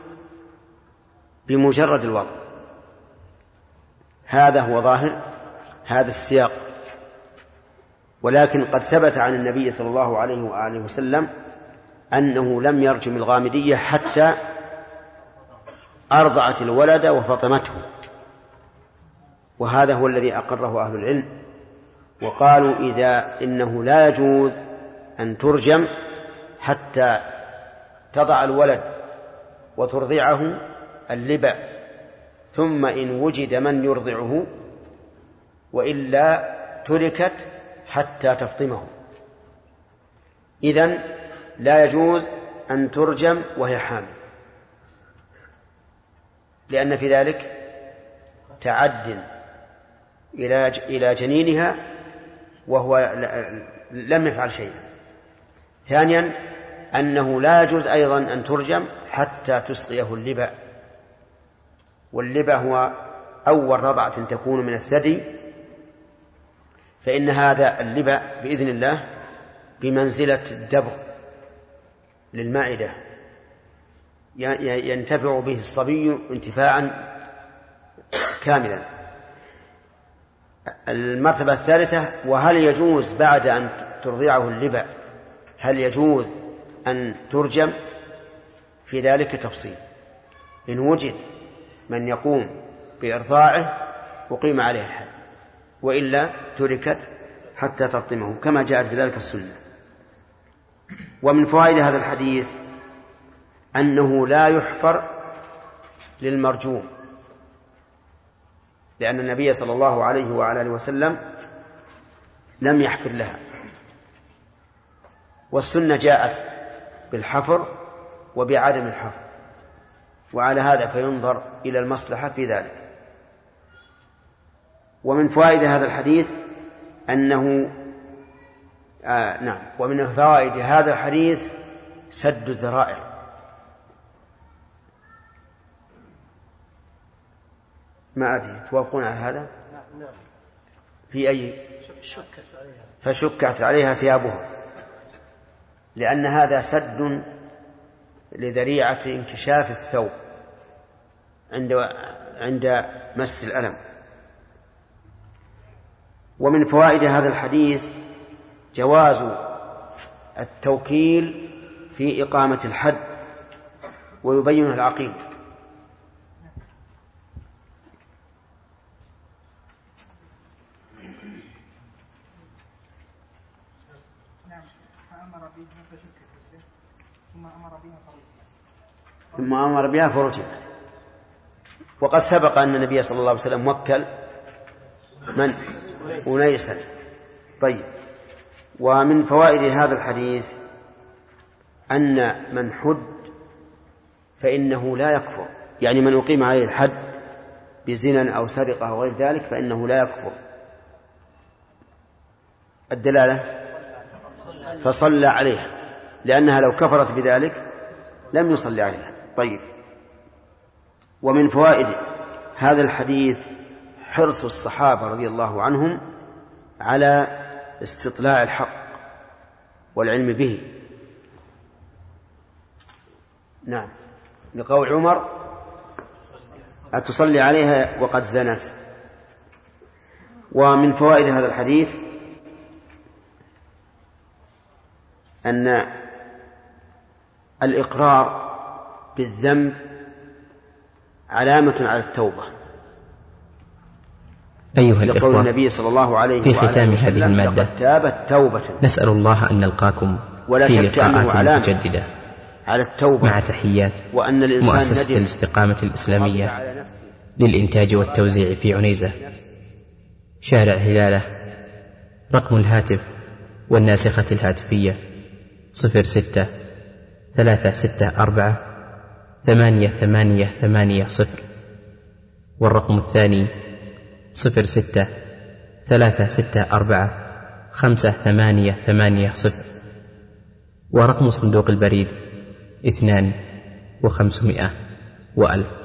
بمجرد الوضع، هذا هو ظاهر هذا السياق. ولكن قد ثبت عن النبي صلى الله عليه وآله وسلم أنه لم يرجم الغامدية حتى أرضعت الولد وفطمته، وهذا هو الذي أقره أهل العلم، وقالوا إنه لا يجوز أن ترجم حتى تضع الولد وترضعه اللبا، ثم إن وجد من يرضعه وإلا تركت حتى تفطمه. إذن لا يجوز أن ترجم وهي حامل، لأن في ذلك تعد إلى جنينها وهو لم يفعل شيئا. ثانيا أنه لا يجوز أيضا أن ترجم حتى تسقيه اللبا، واللبا هو أول رضعة تكون من الثدي، فإن هذا اللبا بإذن الله بمنزلة الدبغ للمعدة، ينتفع به الصبي انتفاعا كاملا. المرتبة الثالثة، وهل يجوز بعد أن ترضعه اللبا هل يجوز أن ترجم؟ في ذلك تفصيل، إن وجد من يقوم بإرضاعه أقيم عليه الحد، وإلا تركت حتى تفطمه كما جاءت بذلك السنة. ومن فوائد هذا الحديث أنه لا يحفر للمرجوم، لأن النبي صلى الله عليه وعلى آله وسلم لم يحفر لها، والسنة جاءت بالحفر وبعدم الحفر، وعلى هذا فينظر إلى المصلحة في ذلك. ومن فوائد هذا الحديث أنه ومن فوائد هذا الحديث سد الذرائع. ما أدري توافقون على هذا؟ في أي؟ فشكت عليها ثيابها، لأن هذا سد لذريعة انكشاف الثوب عند مس الألم. ومن فوائد هذا الحديث جواز التوكيل في إقامة الحد، ويبين العقيل. ثم أمر بها فرجعت. وقد سبق أن النبي صلى الله عليه وسلم وكل من أنيسا. طيب. ومن فوائد هذا الحديث أن من حد فإنه لا يكفر، يعني من أقيم عليه الحد بزنا أو سرقة أو غير ذلك فإنه لا يكفر. الدلالة فصلى عليها، لأنها لو كفرت بذلك لم يصلي عليها. طيب، ومن فوائد هذا الحديث حرص الصحابة رضي الله عنهم على استطلاع الحق والعلم به. نعم، لقول عمر: أتصلي عليها وقد زنت. ومن فوائد هذا الحديث أن الإقرار بالذنب علامة على التوبة. أيها لقول النبي صلى الله عليه في ختام هذه وسلم: المادة لقد تابت توبة. نسأل الله أن نلقاكم في لقاءات متجددة على التوبة مع تحيات وأن الإنسان مؤسسة الاستقامة الإسلامية للإنتاج والتوزيع في عنيزة، شارع هلالة. رقم الهاتف والناسخة الهاتفية 06-364-8880، والرقم الثاني 06-364-5880، ورقم صندوق البريد 2500 و1000.